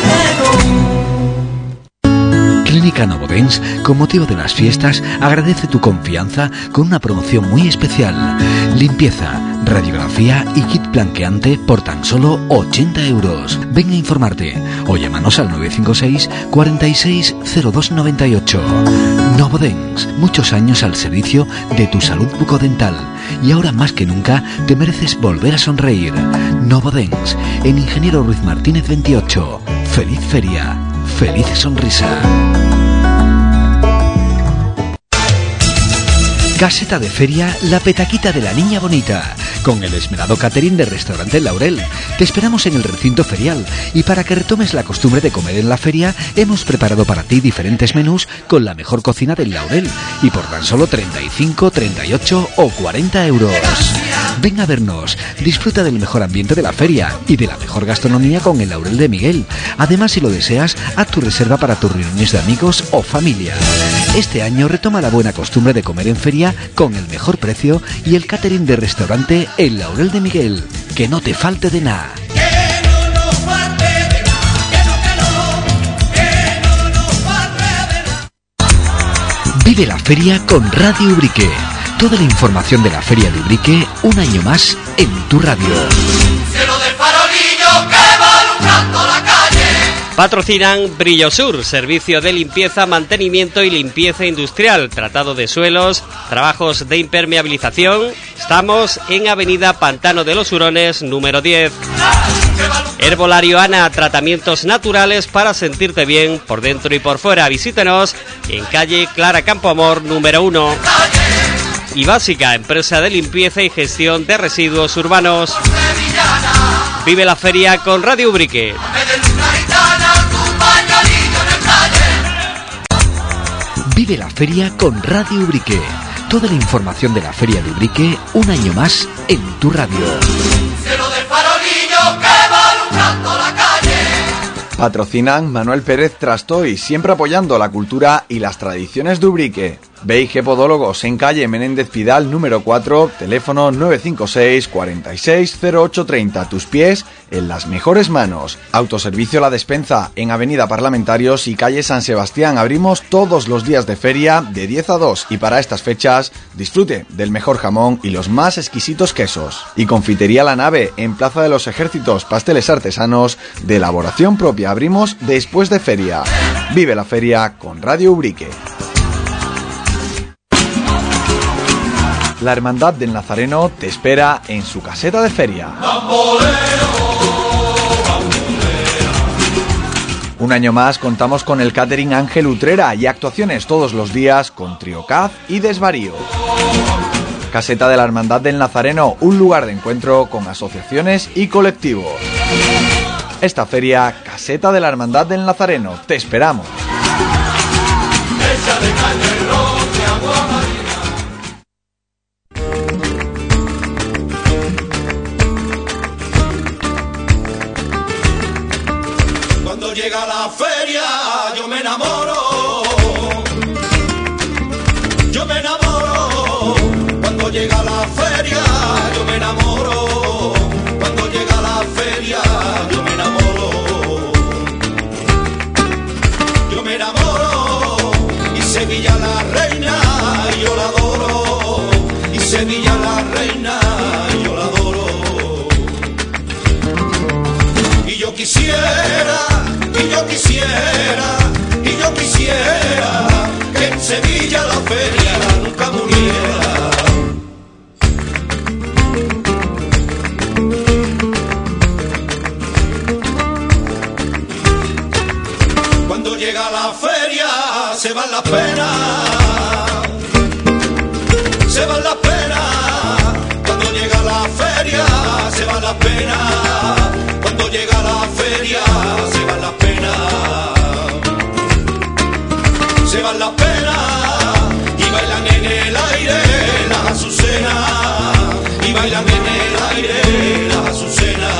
Clínica Novodens, con motivo de las fiestas, agradece tu confianza con una promoción muy especial. Limpieza, radiografía y kit blanqueante por tan solo 80 euros. Ven a informarte o llámanos al 956 46 0298. Novodens, muchos años al servicio de tu salud bucodental y ahora más que nunca te mereces volver a sonreír. Novodens, en Ingeniero Ruiz Martínez 28. Feliz feria, feliz sonrisa. Caseta de feria La Petaquita de la Niña Bonita, con el esmerado catering de Restaurante Laurel. Te esperamos en el recinto ferial y para que retomes la costumbre de comer en la feria, hemos preparado para ti diferentes menús con la mejor cocina del Laurel y por tan solo 35, 38 o 40 euros. Ven a vernos, disfruta del mejor ambiente de la feria y de la mejor gastronomía con el Laurel de Miguel. Además, si lo deseas, haz tu reserva para tus reuniones de amigos o familia. Este año retoma la buena costumbre de comer en feria con el mejor precio y el catering de Restaurante El Laurel de Miguel. Que no te falte de nada. Vive la feria con Radio Ubrique. Toda la información de la Feria de Ubrique, un año más en tu radio. Cielo de farolillo que va alumbrando la calle. Patrocinan Brillosur, servicio de limpieza, mantenimiento y limpieza industrial, tratado de suelos, trabajos de impermeabilización. Estamos en Avenida Pantano de los Hurones, número 10. Herbolario Ana, tratamientos naturales para sentirte bien por dentro y por fuera. Visítenos en calle Clara Campoamor, número 1. Y Básica, empresa de limpieza y gestión de residuos urbanos. Vive la feria con Radio Ubrique. Vive la feria con Radio Ubrique. Toda la información de la Feria de Ubrique, un año más en tu radio. Cielo de farolillo que va alumbrando la calle. Patrocinan Manuel Pérez Trastoy, siempre apoyando la cultura y las tradiciones de Ubrique. B&G Podólogos en calle Menéndez Pidal número 4, teléfono 956 46 0830. Tus pies en las mejores manos. Autoservicio La Despensa en Avenida Parlamentarios y calle San Sebastián. Abrimos todos los días de feria de 10 a 2 y para estas fechas disfrute del mejor jamón y los más exquisitos quesos. Y Confitería La Nave en Plaza de los Ejércitos, pasteles artesanos de elaboración propia. Abrimos después de feria. Vive la feria con Radio Ubrique. La Hermandad del Nazareno te espera en su caseta de feria. Un año más contamos con el catering Ángel Utrera y actuaciones todos los días con Triocaz y Desvarío. Caseta de la Hermandad del Nazareno, un lugar de encuentro con asociaciones y colectivos. Esta feria, Caseta de la Hermandad del Nazareno, te esperamos. Cuando llega la feria yo me enamoro. Yo me enamoro. Cuando llega la feria yo me enamoro. Cuando llega la feria yo me enamoro. Yo me enamoro. Y Sevilla la reina yo la adoro. Y Sevilla la reina yo la adoro. Y yo quisiera que en Sevilla la feria nunca muriera. Cuando llega la feria se van las penas, se van las penas. Cuando llega la feria se van las penas. Cuando llega la feria se van las penas. Se van las penas y bailan en el aire las azucenas. Y bailan en el aire las azucenas.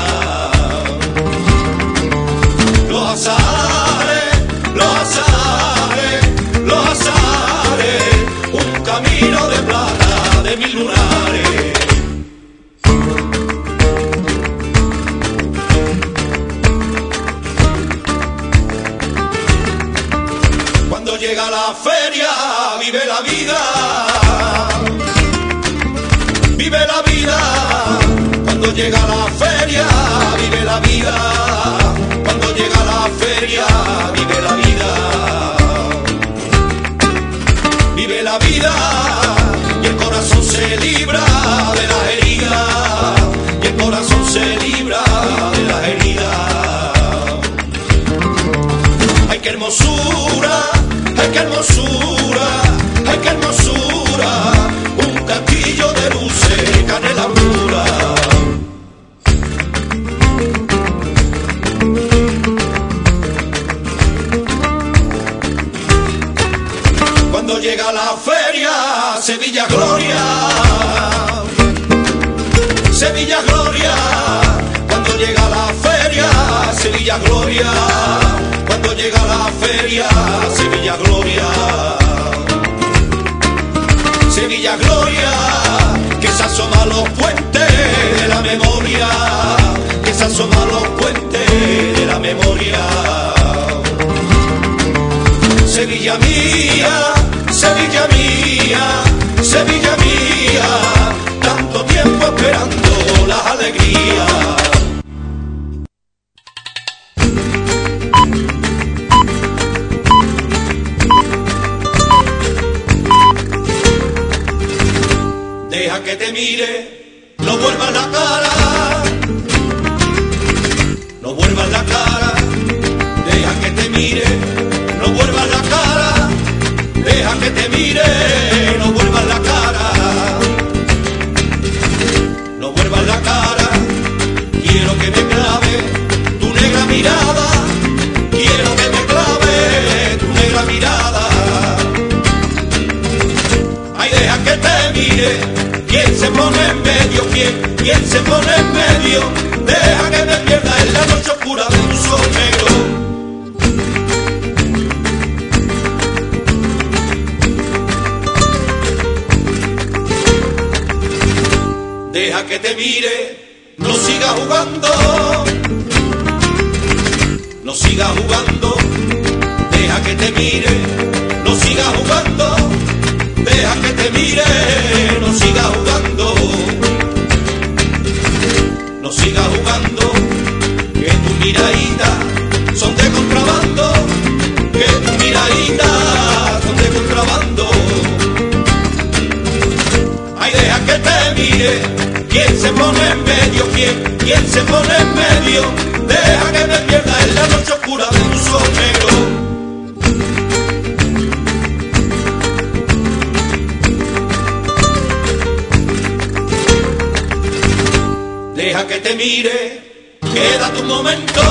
Los azares, los azares, los azares. Un camino de plata de 1000 lunares. Cuando llega la feria, vive la vida. Vive la vida. Cuando llega la feria, vive la vida. Cuando llega la feria, vive la vida. Vive la vida. Y el corazón se libra de las heridas. Y el corazón se libra de las heridas. ¡Ay, qué hermosura! ¡Ay, qué hermosura! ¡Ay, qué hermosura! Un castillo de luces, canela pura. Cuando llega la feria, Sevilla Gloria. Sevilla Gloria. Cuando llega la feria, Sevilla Gloria. Cuando llega la feria, Sevilla Gloria. Sevilla Gloria, que se asoma a los puentes de la memoria. Que se asoma a los puentes de la memoria. Sevilla mía, Sevilla mía, Sevilla mía. Tanto tiempo esperando las alegrías. Deja que te mire, no vuelvas la cara, no vuelvas la cara. Deja que te mire, no vuelvas la cara. Deja que te mire, no vuelvas la cara. No vuelvas la cara. Quiero que me clave tu negra mirada. Quiero que me clave tu negra mirada. medio, deja que me pierda en la noche oscura de tus ojos negros. Deja que te mire, no sigas jugando, no sigas jugando. Deja que te mire, no sigas jugando. Deja que te mire, no sigas jugando. No sigas jugando, que tu miradita son de contrabando, que tu miradita son de contrabando. Ay, deja que te mire, ¿quién se pone en medio? ¿Quién se pone en medio? Deja que me pierda en la noche oscura de tus ojos negros. Deja que te mire, quédate un momento,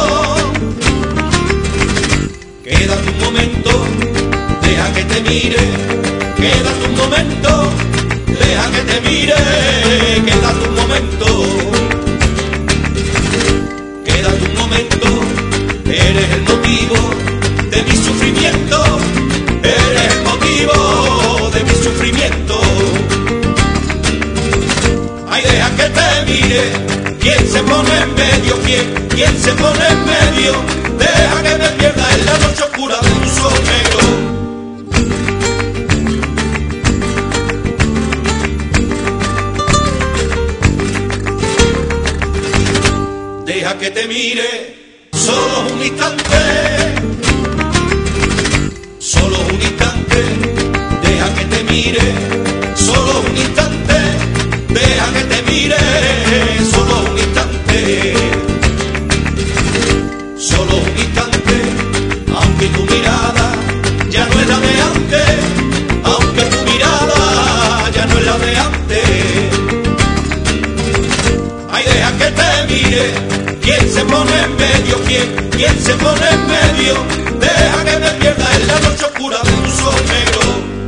quédate un momento. Deja que te mire, quédate un momento. Deja que te mire, quédate un momento. Quédate un momento, eres el motivo de mi sufrimiento. Eres el motivo de mi sufrimiento. Ay, deja que te mire, ¿quién se pone en medio? ¿Quién se pone en medio? Deja que me pierda en la noche oscura de tus ojos negros. Deja que te mire, solo un instante, solo un instante. Deja que te mire, solo un instante. Deja que te mire, solo un instante, solo un instante. Aunque tu mirada ya no es la de antes, aunque tu mirada ya no es la de antes. Ay, deja que te mire, ¿quién se pone en medio? ¿Quién se pone en medio? Deja que me pierda en la noche oscura de tus ojos negros.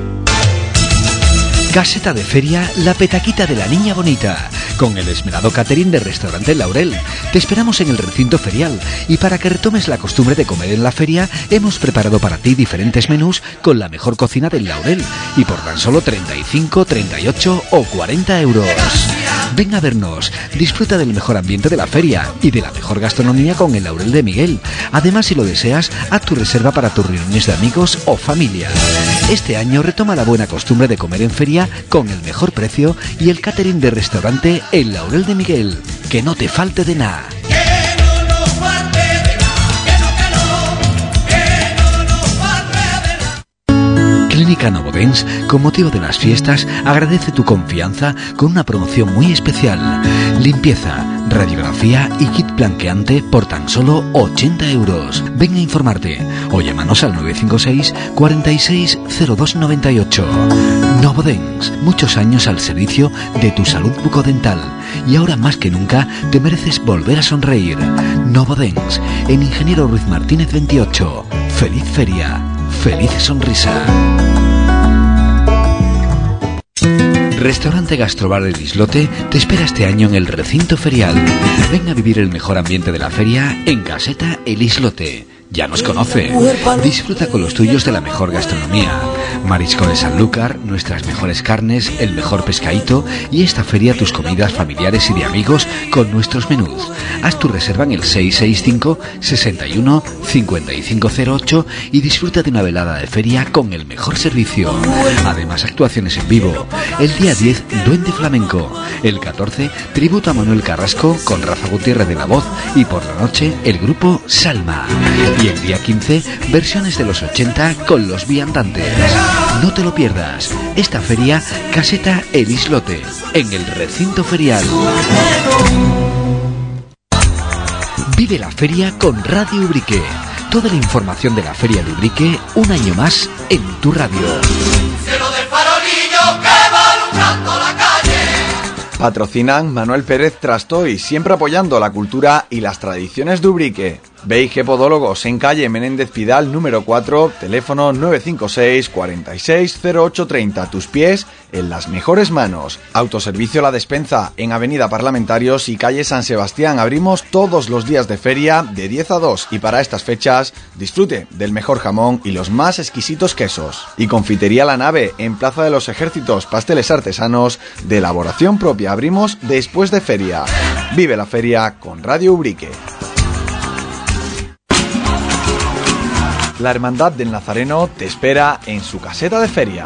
Caseta de feria La Petaquita de la Niña Bonita, con el esmerado catering de Restaurante Laurel. Te esperamos en el recinto ferial y para que retomes la costumbre de comer en la feria, hemos preparado para ti diferentes menús con la mejor cocina del Laurel y por tan solo 35, 38 o 40 euros. Ven a vernos, disfruta del mejor ambiente de la feria y de la mejor gastronomía con el Laurel de Miguel. Además, si lo deseas, haz tu reserva para tus reuniones de amigos o familia. Este año retoma la buena costumbre de comer en feria con el mejor precio y el catering de Restaurante El Laurel de Miguel. Que no te falte de nada. Clínica Novodens, con motivo de las fiestas, agradece tu confianza con una promoción muy especial. Limpieza, radiografía y kit blanqueante por tan solo 80 euros. Ven a informarte o llámanos al 956 46 02 98. Novodens, muchos años al servicio de tu salud bucodental y ahora más que nunca te mereces volver a sonreír. Novodens, en Ingeniero Ruiz Martínez 28. Feliz feria, feliz sonrisa. Restaurante Gastrobar El Islote te espera este año en el recinto ferial. Ven a vivir el mejor ambiente de la feria en Caseta El Islote. Ya nos conoce. Disfruta con los tuyos de la mejor gastronomía. Marisco de Sanlúcar, nuestras mejores carnes, el mejor pescadito y esta feria tus comidas familiares y de amigos con nuestros menús. Haz tu reserva en el 665 61 5508 y disfruta de una velada de feria con el mejor servicio. Además, actuaciones en vivo. El día 10, Duende Flamenco. El 14, tributo a Manuel Carrasco con Rafa Gutiérrez de la voz y por la noche el grupo Salma. Y el día 15, versiones de los 80 con los viandantes. No te lo pierdas. Esta feria, Caseta El Islote, en el recinto ferial. Vive la feria con Radio Ubrique. Toda la información de la Feria de Ubrique, un año más en tu radio. Cielo de farolillo que va alumbrando la calle. Patrocinan Manuel Pérez Trastoy, siempre apoyando la cultura y las tradiciones de Ubrique. BIG Podólogos en calle Menéndez Pidal número 4, teléfono 956 46 0830. Tus pies en las mejores manos. Autoservicio La Despensa en Avenida Parlamentarios y calle San Sebastián. Abrimos todos los días de feria de 10 a 2 y para estas fechas disfrute del mejor jamón y los más exquisitos quesos. Y Confitería La Nave en Plaza de los Ejércitos, pasteles artesanos de elaboración propia. Abrimos después de feria. Vive la feria con Radio Ubrique. La Hermandad del Nazareno te espera en su caseta de feria.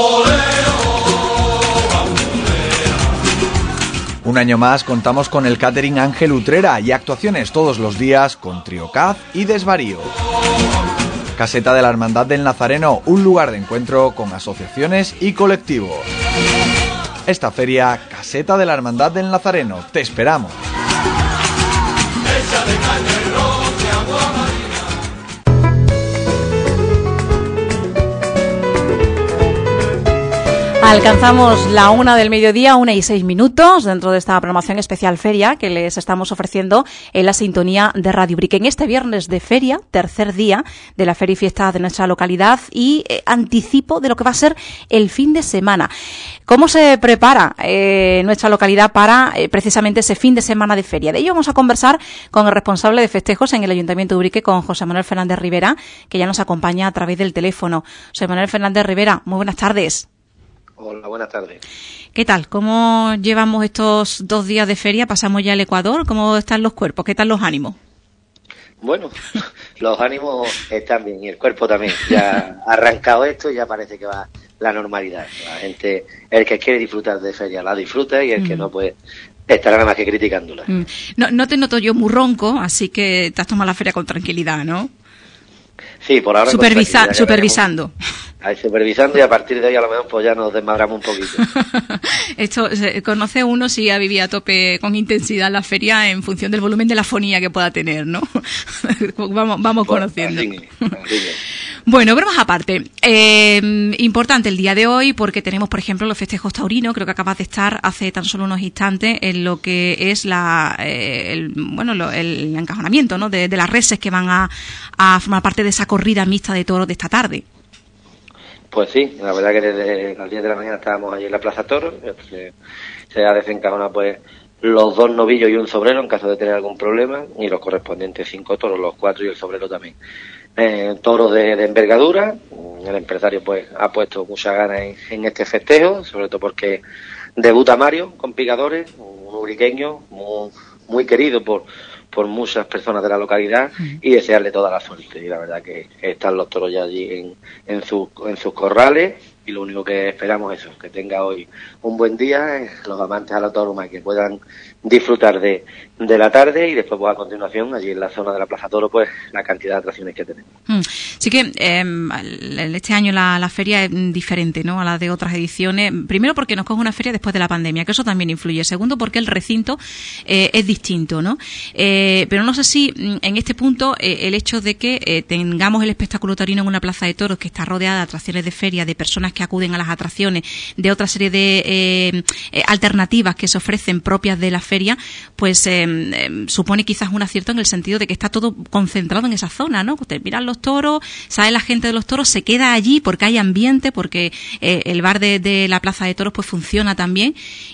Un año más contamos con el catering Ángel Utrera y actuaciones todos los días con Triocaz y Desvarío. Caseta de la Hermandad del Nazareno, un lugar de encuentro con asociaciones y colectivos. Esta feria, Caseta de la Hermandad del Nazareno, te esperamos. Alcanzamos la 1 del mediodía, 1:06, dentro de esta programación especial feria que les estamos ofreciendo en la sintonía de Radio Ubrique. En este viernes de feria, tercer día de la feria y fiesta de nuestra localidad y anticipo de lo que va a ser el fin de semana. ¿Cómo se prepara nuestra localidad para precisamente ese fin de semana de feria? De ello vamos a conversar con el responsable de festejos en el Ayuntamiento de Ubrique, con José Manuel Fernández Rivera, que ya nos acompaña a través del teléfono. José Manuel Fernández Rivera, muy buenas tardes. Hola, buenas tardes. ¿Qué tal? ¿Cómo llevamos estos 2 días de feria? Pasamos ya el Ecuador. ¿Cómo están los cuerpos? ¿Qué tal los ánimos? Bueno, los ánimos están bien y el cuerpo también. Ya ha arrancado esto y ya parece que va la normalidad. La gente, el que quiere disfrutar de feria la disfruta y el que no, pues estará nada más que criticándola. No te noto yo muy ronco, así que te has tomado la feria con tranquilidad, ¿no? Sí, por ahora supervisando. Supervisando y a partir de ahí a lo mejor pues ya nos desmadramos un poquito. Esto conoce uno si ha vivido a tope con intensidad la feria en función del volumen de la fonía que pueda tener, ¿no? vamos conociendo. Así. Bueno, bromas aparte. Importante el día de hoy porque tenemos, por ejemplo, los festejos taurinos. Creo que acabas de estar hace tan solo unos instantes en lo que es el encajonamiento, ¿no? de las reses que van a formar parte de esa corrida mixta de toros de esta tarde. Pues sí, la verdad que desde las 10 de la mañana estábamos allí en la Plaza Toro. Se ha desencajonado pues los 2 novillos y un sobrero en caso de tener algún problema y los correspondientes 5 toros, los 4 y el sobrero también. Toros de envergadura. El empresario pues ha puesto muchas ganas en este festejo, sobre todo porque debuta Mario con picadores, un ubriqueño muy querido por muchas personas de la localidad y desearle toda la suerte. Y la verdad que están los toros ya allí en sus corrales y lo único que esperamos es eso, que tenga hoy un buen día, los amantes a la tauroma que puedan disfrutar de la tarde y después pues a continuación allí en la zona de la Plaza Toro pues la cantidad de atracciones que tenemos. Sí que este año la feria es diferente, ¿no?, a la de otras ediciones. Primero porque nos coge una feria después de la pandemia, que eso también influye. Segundo porque el recinto es distinto, ¿no? Pero no sé si en este punto el hecho de que tengamos el espectáculo taurino en una plaza de toros que está rodeada de atracciones de feria, de personas que acuden a las atracciones, de otra serie de alternativas que se ofrecen propias de la feria, pues supone quizás un acierto en el sentido de que está todo concentrado en esa zona, ¿no? Ustedes miran los toros, sale la gente de los toros, se queda allí porque hay ambiente, porque el bar de la plaza de toros pues funciona también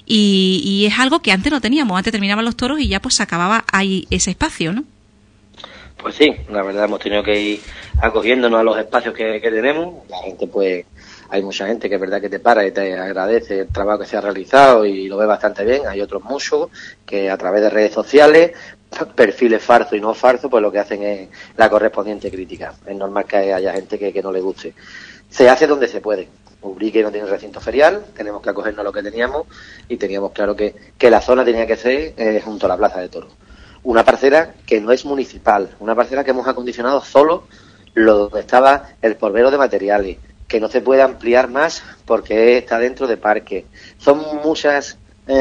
y es algo que antes no teníamos. Antes terminaban los toros y ya pues se acababa ahí ese espacio, ¿no? Pues sí, la verdad hemos tenido que ir acogiéndonos a los espacios que tenemos. La gente pues, hay mucha gente que es verdad que te para y te agradece el trabajo que se ha realizado y lo ve bastante bien. Hay otros muchos que a través de redes sociales, perfiles falsos y no falsos, pues lo que hacen es la correspondiente crítica. Es normal que haya gente que no le guste. Se hace donde se puede. Ubrique no tiene recinto ferial, tenemos que acogernos a lo que teníamos y teníamos claro que la zona tenía que ser junto a la Plaza de Toros. Una parcela que no es municipal, una parcela que hemos acondicionado solo donde estaba el polvero de materiales, que no se puede ampliar más porque está dentro de parque. Son muchas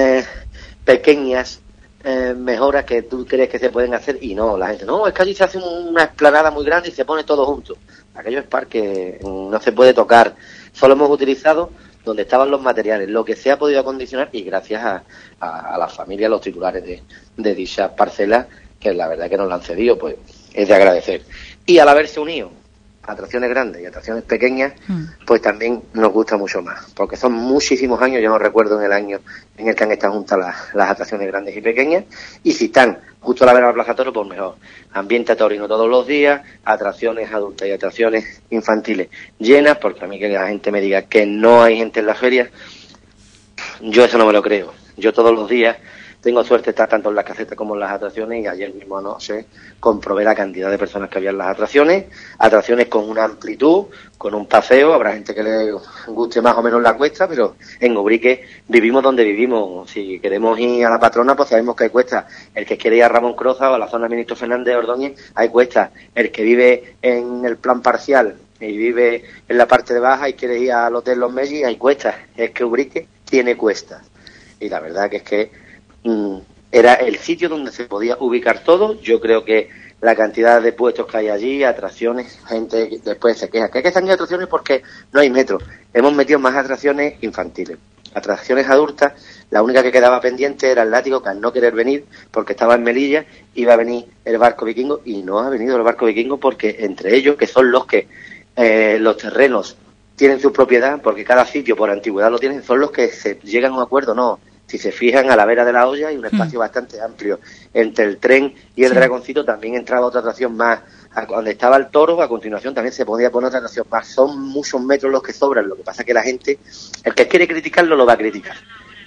pequeñas mejoras que tú crees que se pueden hacer y no, la gente, no, es que allí se hace una explanada muy grande y se pone todo junto. Aquello es parque, no se puede tocar. Solo hemos utilizado donde estaban los materiales, lo que se ha podido acondicionar y gracias a las familias, los titulares de dichas parcelas, que la verdad que nos la han cedido, pues es de agradecer. Y al haberse unido atracciones grandes y atracciones pequeñas, pues también nos gusta mucho más, porque son muchísimos años, yo no recuerdo en el año en el que han estado juntas las atracciones grandes y pequeñas, y si están justo a la vera de la Plaza Toro, pues mejor. Ambiente taurino todos los días, atracciones adultas y atracciones infantiles llenas, porque a mí que la gente me diga que no hay gente en la feria, yo eso no me lo creo. Yo todos los días tengo suerte de estar tanto en las casetas como en las atracciones, y ayer mismo anoche comprobé la cantidad de personas que había en las atracciones con una amplitud, con un paseo. Habrá gente que le guste más o menos la cuesta, pero en Ubrique vivimos donde vivimos. Si queremos ir a la Patrona, pues sabemos que hay cuesta. El que quiere ir a Ramón Croza o a la zona Ministro Fernández Ordóñez, hay cuesta. El que vive en el plan parcial y vive en la parte de baja y quiere ir al Hotel Los Mellis, hay cuestas. Es que Ubrique tiene cuestas. Y la verdad que es que era el sitio donde se podía ubicar todo. Yo creo que la cantidad de puestos que hay allí, atracciones, gente que después se queja que hay que salir atracciones porque no hay metro. Hemos metido más atracciones infantiles. Atracciones adultas, la única que quedaba pendiente era el látigo, que al no querer venir, porque estaba en Melilla, iba a venir el barco vikingo, y no ha venido el barco vikingo porque entre ellos, que son los que los terrenos tienen su propiedad, porque cada sitio por antigüedad lo tienen, son los que se llegan a un acuerdo. No, si se fijan, a la vera de la olla hay un espacio bastante amplio. Entre el tren y el dragoncito también entraba otra atracción más. Donde estaba el toro, a continuación también se podía poner otra atracción más. Son muchos metros los que sobran. Lo que pasa es que la gente, el que quiere criticarlo, lo va a criticar.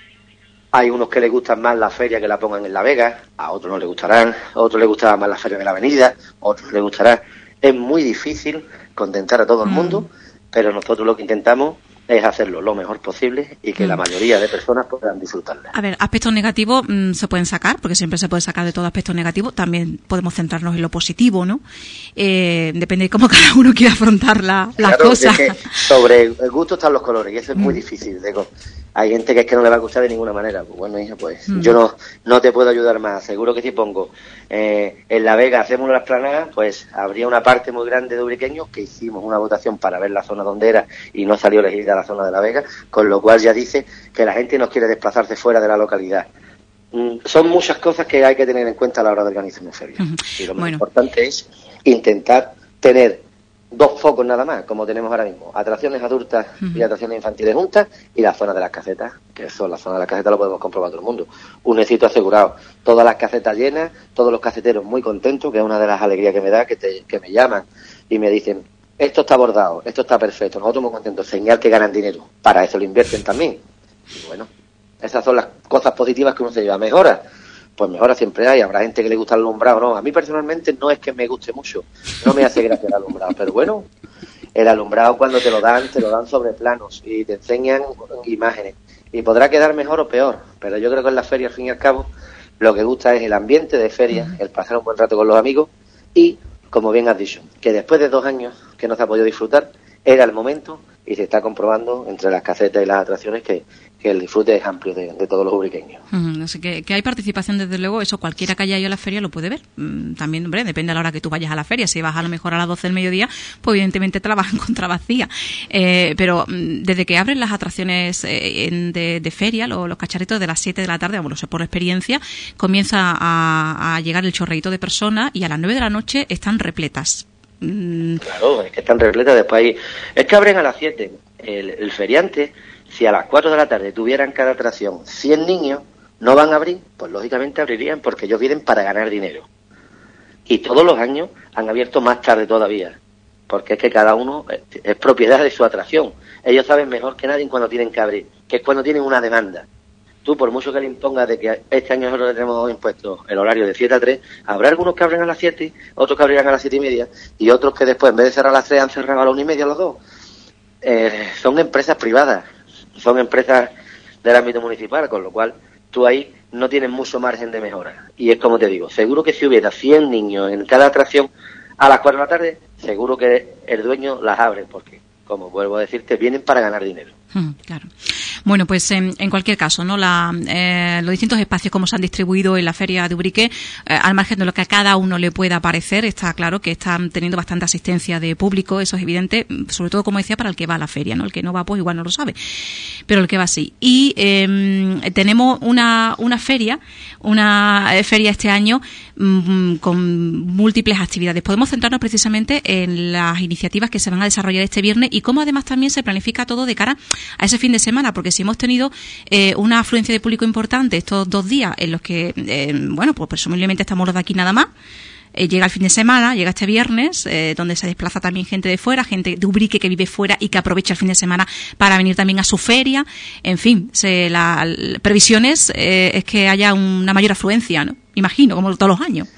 Hay unos que les gustan más la feria que la pongan en La Vega, a otros no les gustarán, a otros les gustará más la feria de la avenida, a otros les gustará. Es muy difícil contentar a todo el mundo, pero nosotros lo que intentamos es hacerlo lo mejor posible y que la mayoría de personas puedan disfrutarla. A ver, aspectos negativos se pueden sacar, porque siempre se puede sacar de todo aspecto negativo. También podemos centrarnos en lo positivo, ¿no? Depende de cómo cada uno quiera afrontar las cosas. Es que sobre el gusto están los colores, y eso es muy difícil. Hay gente que es que no le va a gustar de ninguna manera. Pues bueno, hija, pues yo no te puedo ayudar más. Seguro que si pongo en La Vega hacemos las planadas, pues habría una parte muy grande de ubriqueños que hicimos una votación para ver la zona donde era y no salió elegida la zona de La Vega, con lo cual ya dice que la gente no quiere desplazarse fuera de la localidad. Son muchas cosas que hay que tener en cuenta a la hora de organizar una feria. Y lo más importante es intentar tener 2 focos nada más, como tenemos ahora mismo: atracciones adultas y atracciones infantiles juntas, y la zona de las casetas, que son la zona de las casetas, lo podemos comprobar todo el mundo. Un éxito asegurado. Todas las casetas llenas, todos los caseteros muy contentos, que es una de las alegrías que me da, que me llaman y me dicen: esto está bordado, esto está perfecto, nosotros muy contentos. Señal que ganan dinero, para eso lo invierten también. Y bueno, esas son las cosas positivas que uno se lleva. Mejoras, pues mejoras siempre hay. Habrá gente que le gusta el alumbrado, no. A mí personalmente no es que me guste mucho, no me hace gracia el alumbrado, pero bueno, el alumbrado cuando te lo dan sobre planos y te enseñan imágenes, y podrá quedar mejor o peor, pero yo creo que en la feria, al fin y al cabo, lo que gusta es el ambiente de feria, el pasar un buen rato con los amigos, y como bien has dicho, que después de 2 años que no se ha podido disfrutar, era el momento, y se está comprobando entre las casetas y las atracciones que el disfrute es amplio de todos los ubriqueños. Así que hay participación, desde luego. Eso cualquiera que haya ido a la feria lo puede ver. También, hombre, depende a la hora que tú vayas a la feria. Si vas a lo mejor a las 12 del mediodía, pues evidentemente te la vas a encontrar vacía. Pero desde que abren las atracciones de feria, los cacharritos, de las 7 de la tarde, bueno, por experiencia, comienza a llegar el chorreíto de personas, y a las 9 de la noche están repletas. Claro, es que están repletas. Después es que abren a las 7. El feriante, si a las 4 de la tarde tuvieran cada atracción 100 niños, no van a abrir, pues lógicamente abrirían, porque ellos vienen para ganar dinero. Y todos los años han abierto más tarde todavía, porque es que cada uno es propiedad de su atracción. Ellos saben mejor que nadie cuando tienen que abrir, que es cuando tienen una demanda. Tú, por mucho que le impongas de que este año nosotros tenemos impuesto el horario de 7 a 3, habrá algunos que abren a las 7, otros que abrirán a las 7 y media, y otros que después, en vez de cerrar a las 3, han cerrado a las 1 y media los dos. Son empresas privadas, son empresas del ámbito municipal, con lo cual tú ahí no tienes mucho margen de mejora. Y es como te digo, seguro que si hubiera 100 niños en cada atracción a las 4 de la tarde, seguro que el dueño las abre, porque, como vuelvo a decirte, vienen para ganar dinero. Claro. Bueno, pues en cualquier caso, ¿no? Los distintos espacios como se han distribuido en la feria de Ubrique, al margen de lo que a cada uno le pueda parecer, está claro que están teniendo bastante asistencia de público, eso es evidente, sobre todo, como decía, para el que va a la feria, ¿no? El que no va, pues igual no lo sabe, pero el que va sí. Y tenemos una feria este año con múltiples actividades. Podemos centrarnos precisamente en las iniciativas que se van a desarrollar este viernes y cómo además también se planifica todo de cara a ese fin de semana, porque si hemos tenido una afluencia de público importante estos 2 días en los que, pues presumiblemente estamos los de aquí nada más, llega el fin de semana, llega este viernes, donde se desplaza también gente de fuera, gente de Ubrique que vive fuera y que aprovecha el fin de semana para venir también a su feria. En fin, las previsiones es que haya una mayor afluencia, ¿no? Imagino, como todos los años.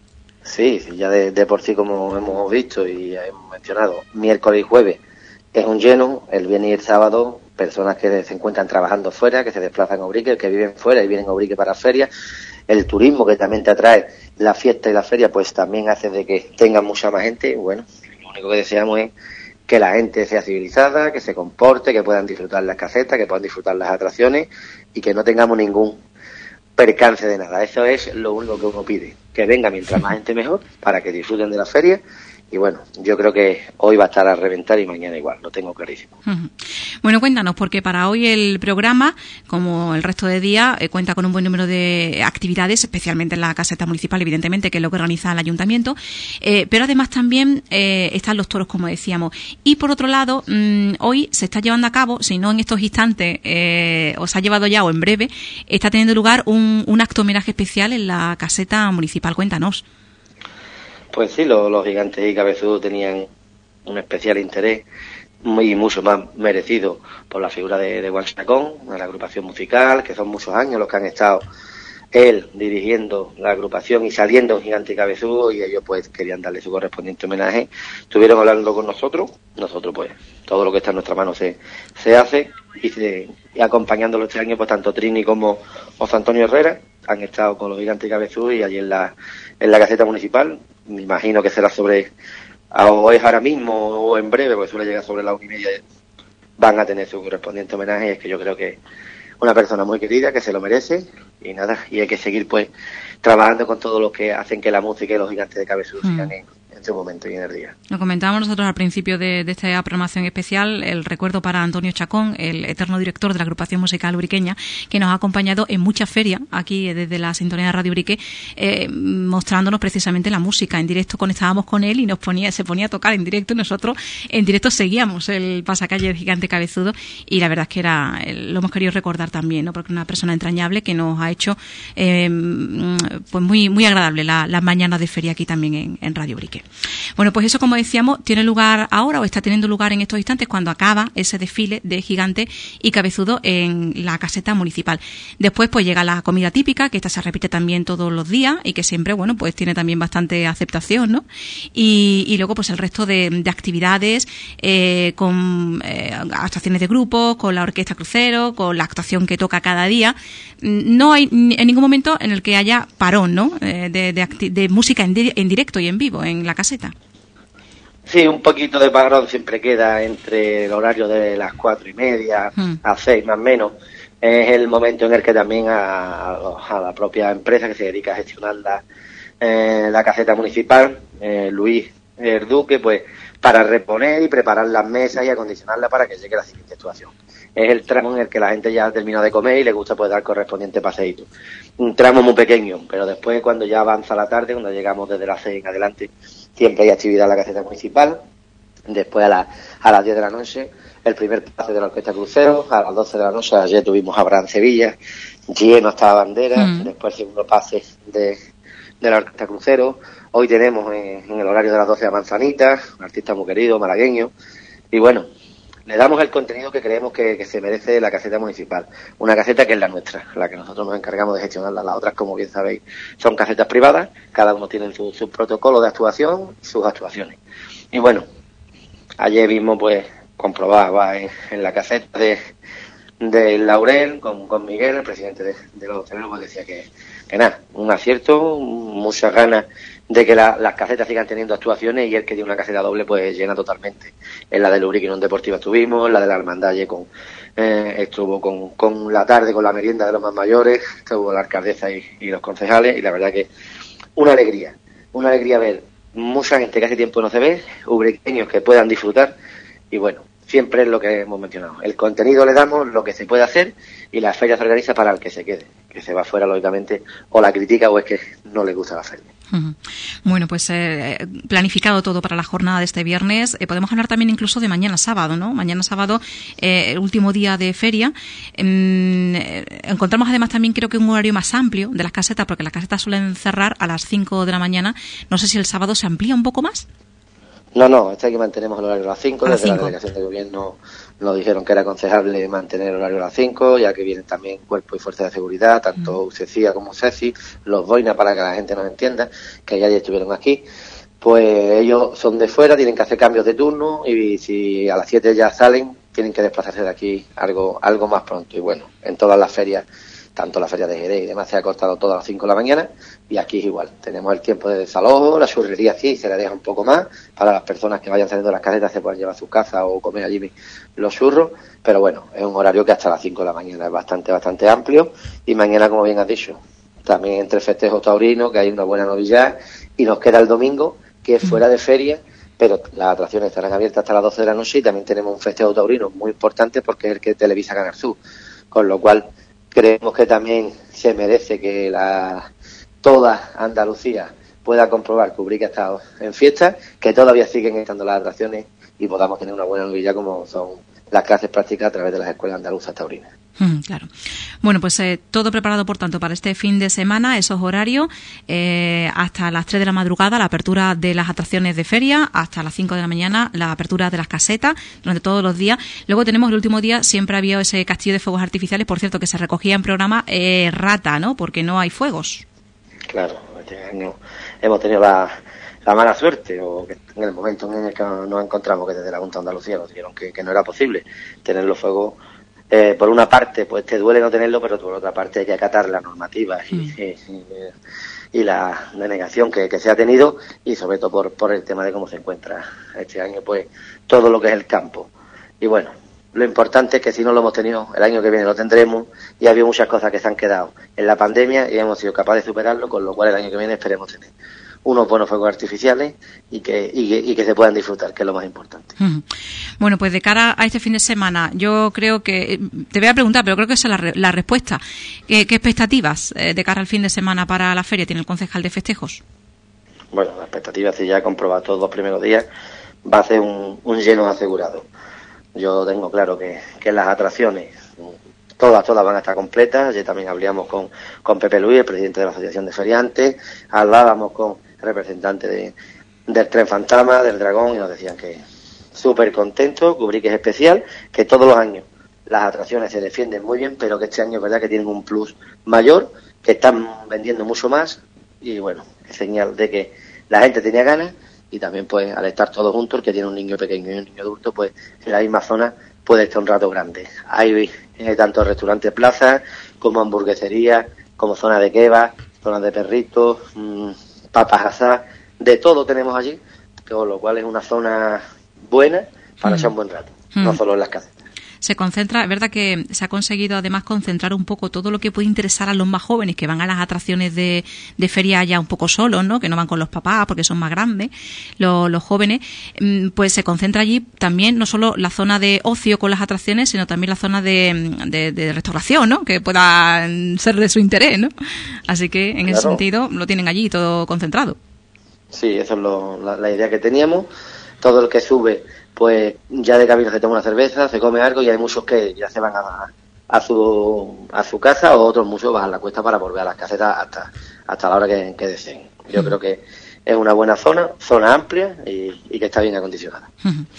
Sí, ya de por sí, como hemos visto y hemos mencionado, miércoles y jueves es un lleno, el viernes y el sábado, personas que se encuentran trabajando fuera, que se desplazan a Ubrique, que viven fuera y vienen a Ubrique para ferias. El turismo que también te atrae, la fiesta y la feria, pues también hace de que tenga mucha más gente. Bueno, lo único que deseamos es que la gente sea civilizada, que se comporte, que puedan disfrutar las casetas, que puedan disfrutar las atracciones y que no tengamos ningún percance de nada. Eso es lo único que uno pide, que venga mientras más gente mejor, para que disfruten de la feria. Y bueno, yo creo que hoy va a estar a reventar y mañana igual, lo tengo clarísimo. Bueno, cuéntanos, porque para hoy el programa, como el resto de días, cuenta con un buen número de actividades, especialmente en la caseta municipal, evidentemente, que es lo que organiza el ayuntamiento, pero además también están los toros, como decíamos. Y por otro lado, hoy se está llevando a cabo, si no en estos instantes, o se ha llevado ya o en breve, está teniendo lugar un acto homenaje especial en la caseta municipal. Cuéntanos. Pues sí, los gigantes y cabezudos tenían un especial interés y mucho más merecido por la figura de Juan Chacón, de la agrupación musical, que son muchos años los que han estado él dirigiendo la agrupación y saliendo un gigante y cabezudo, y ellos pues querían darle su correspondiente homenaje. Estuvieron hablando con nosotros pues todo lo que está en nuestra mano se hace, y acompañándolo este año pues tanto Trini como José Antonio Herrera han estado con los gigantes y cabezudos, y allí en la caseta municipal, me imagino que será o es ahora mismo o en breve, porque suele llegar sobre las 1:30, van a tener su correspondiente homenaje. Y es que yo creo que una persona muy querida, que se lo merece, y nada, y hay que seguir pues trabajando con todos los que hacen que la música y los gigantes de cabezudo sigan en su momento y en el día. Lo comentábamos nosotros al principio de esta programación especial, el recuerdo para Antonio Chacón, el eterno director de la agrupación musical ubriqueña, que nos ha acompañado en muchas ferias aquí desde la sintonía de Radio Ubrique, mostrándonos precisamente la música en directo. Conectábamos con él y se ponía a tocar en directo, y nosotros en directo seguíamos el pasacalle del gigante cabezudo, y la verdad es que lo hemos querido recordar también, ¿no? Porque una persona entrañable que nos ha hecho pues muy, muy agradable las mañanas de feria aquí también en Radio Ubrique. Bueno, pues eso, como decíamos, tiene lugar ahora, o está teniendo lugar en estos instantes, cuando acaba ese desfile de gigante y cabezudo en la caseta municipal. Después pues llega la comida típica, que esta se repite también todos los días y que siempre, bueno, pues tiene también bastante aceptación, ¿no? Y luego pues el resto de actividades, con actuaciones de grupo, con la orquesta crucero, con la actuación que toca cada día. No hay en ningún momento en el que haya parón, ¿no? De música en directo y en vivo en la caseta. Sí, un poquito de parón siempre queda entre el horario de las 4:30 a 6 más o menos. Es el momento en el que también a la propia empresa que se dedica a gestionar la caseta municipal, Luis el Duque, pues para reponer y preparar las mesas y acondicionarla para que llegue la siguiente actuación. Es el tramo en el que la gente ya ha terminado de comer y le gusta pues dar correspondiente paseíto. Un tramo muy pequeño, pero después, cuando ya avanza la tarde, cuando llegamos desde las 6 en adelante, siempre hay actividad en la caseta municipal. Después a las 10 de la noche, el primer pase de la orquesta crucero. A las 12 de la noche, ayer tuvimos a Abraham Sevilla, lleno hasta la bandera. Después el segundo pase de la orquesta crucero. Hoy tenemos en el horario de las 12 a Manzanita, un artista muy querido, malagueño. Y bueno, le damos el contenido que creemos que se merece la caseta municipal. Una caseta que es la nuestra, la que nosotros nos encargamos de gestionarla. Las otras, como bien sabéis, son casetas privadas. Cada uno tiene su protocolo de actuación y sus actuaciones. Y bueno, ayer mismo pues comprobaba en la caseta de Laurel con Miguel, el presidente de los hosteleros, pues decía que nada, un acierto, muchas ganas de que las casetas sigan teniendo actuaciones, y el que tiene una caseta doble pues llena totalmente. En la del Ubrique en Deportiva estuvimos, en la de la Hermandalle estuvo con la tarde, con la merienda de los más mayores, estuvo la alcaldesa y los concejales, y la verdad que una alegría ver mucha gente que hace tiempo no se ve, ubriqueños que puedan disfrutar. Y bueno, siempre es lo que hemos mencionado, el contenido le damos, lo que se puede hacer, y la feria se organiza para el que se quede, que se va fuera lógicamente o la critica o es que no les gusta la feria. Bueno, pues planificado todo para la jornada de este viernes. Podemos hablar también incluso de mañana sábado, ¿no? Mañana sábado, el último día de feria. Encontramos además también creo que un horario más amplio de las casetas, porque las casetas suelen cerrar a las 5 de la mañana. No sé si el sábado se amplía un poco más. No, aquí mantenemos el horario a las 5. Desde la delegación de gobierno nos dijeron que era aconsejable mantener el horario a las 5, ya que vienen también cuerpos y fuerzas de seguridad, tanto UCECIA como CECI, los boinas, para que la gente nos entienda, que ya estuvieron aquí. Pues ellos son de fuera, tienen que hacer cambios de turno, y si a las 7 ya salen, tienen que desplazarse de aquí algo más pronto. Y bueno, en todas las ferias, tanto la feria de Jerez y demás, se ha cortado todo a las 5 de la mañana, y aquí es igual. Tenemos el tiempo de desalojo, la churrería sí se la deja un poco más, para las personas que vayan saliendo de las casetas se puedan llevar a su casa o comer allí los churros, pero bueno, es un horario que hasta las 5 de la mañana es bastante amplio, y mañana, como bien has dicho, también entre festejos taurinos, que hay una buena novillada, y nos queda el domingo, que es fuera de feria, pero las atracciones estarán abiertas hasta las 12 de la noche, y también tenemos un festejo taurino muy importante, porque es el que televisa Canal Sur, con lo cual creemos que también se merece que toda Andalucía pueda comprobar que Ubrique ha estado en fiesta, que todavía siguen estando las atracciones, y podamos tener una buena novilla como son las clases prácticas a través de las escuelas andaluzas taurinas. Claro. Bueno, pues todo preparado, por tanto, para este fin de semana, esos horarios, hasta las 3 de la madrugada la apertura de las atracciones de feria, hasta las 5 de la mañana la apertura de las casetas, durante todos los días. Luego tenemos el último día, siempre había ese castillo de fuegos artificiales, por cierto, que se recogía en programa rata, ¿no? Porque no hay fuegos. Claro, este año hemos tenido la mala suerte, o que en el momento en el que nos encontramos, que desde la Junta de Andalucía nos dijeron que no era posible tener los fuegos. Por una parte, pues te duele no tenerlo, pero por otra parte hay que acatar las normativas y la denegación que se ha tenido, y sobre todo por el tema de cómo se encuentra este año, pues todo lo que es el campo. Y bueno, lo importante es que si no lo hemos tenido, el año que viene lo tendremos, y ha habido muchas cosas que se han quedado en la pandemia y hemos sido capaces de superarlo, con lo cual el año que viene esperemos tener unos buenos fuegos artificiales y que se puedan disfrutar, que es lo más importante. Bueno, pues de cara a este fin de semana, yo creo que, te voy a preguntar, pero creo que esa es la respuesta. ¿Qué expectativas de cara al fin de semana para la feria tiene el concejal de festejos? Bueno, la expectativa, si ya he comprobado todos los primeros días, va a ser un lleno asegurado. Yo tengo claro que las atracciones todas van a estar completas. Ayer también hablamos con Pepe Luis, el presidente de la Asociación de Feriantes, hablábamos con el representante del Tren Fantasma, del Dragón, y nos decían que súper contentos, que Ubrique es especial, que todos los años las atracciones se defienden muy bien, pero que este año es verdad que tienen un plus mayor, que están vendiendo mucho más, y bueno, es señal de que la gente tenía ganas, y también pues al estar todos juntos, el que tiene un niño pequeño y un niño adulto, pues en la misma zona puede estar un rato grande. Hay tanto restaurantes, plazas, como hamburgueserías, como zona de kebab, zonas de perritos, papas asadas, de todo tenemos allí, con lo cual es una zona buena para echar un buen rato, no solo en las casas. Se concentra, es verdad que se ha conseguido además concentrar un poco todo lo que puede interesar a los más jóvenes, que van a las atracciones de feria ya un poco solos, ¿no? Que no van con los papás porque son más grandes, los jóvenes, pues se concentra allí también no solo la zona de ocio con las atracciones, sino también la zona de restauración, ¿no? Que pueda ser de su interés, ¿no? Así que en ese sentido lo tienen allí todo concentrado. Sí, esa es la idea que teníamos. Todo el que sube, pues ya de camino se toma una cerveza, se come algo, y hay muchos que ya se van a su casa, o otros muchos bajan la cuesta para volver a las casetas hasta la hora que deseen. Yo creo que es una buena zona amplia y que está bien acondicionada.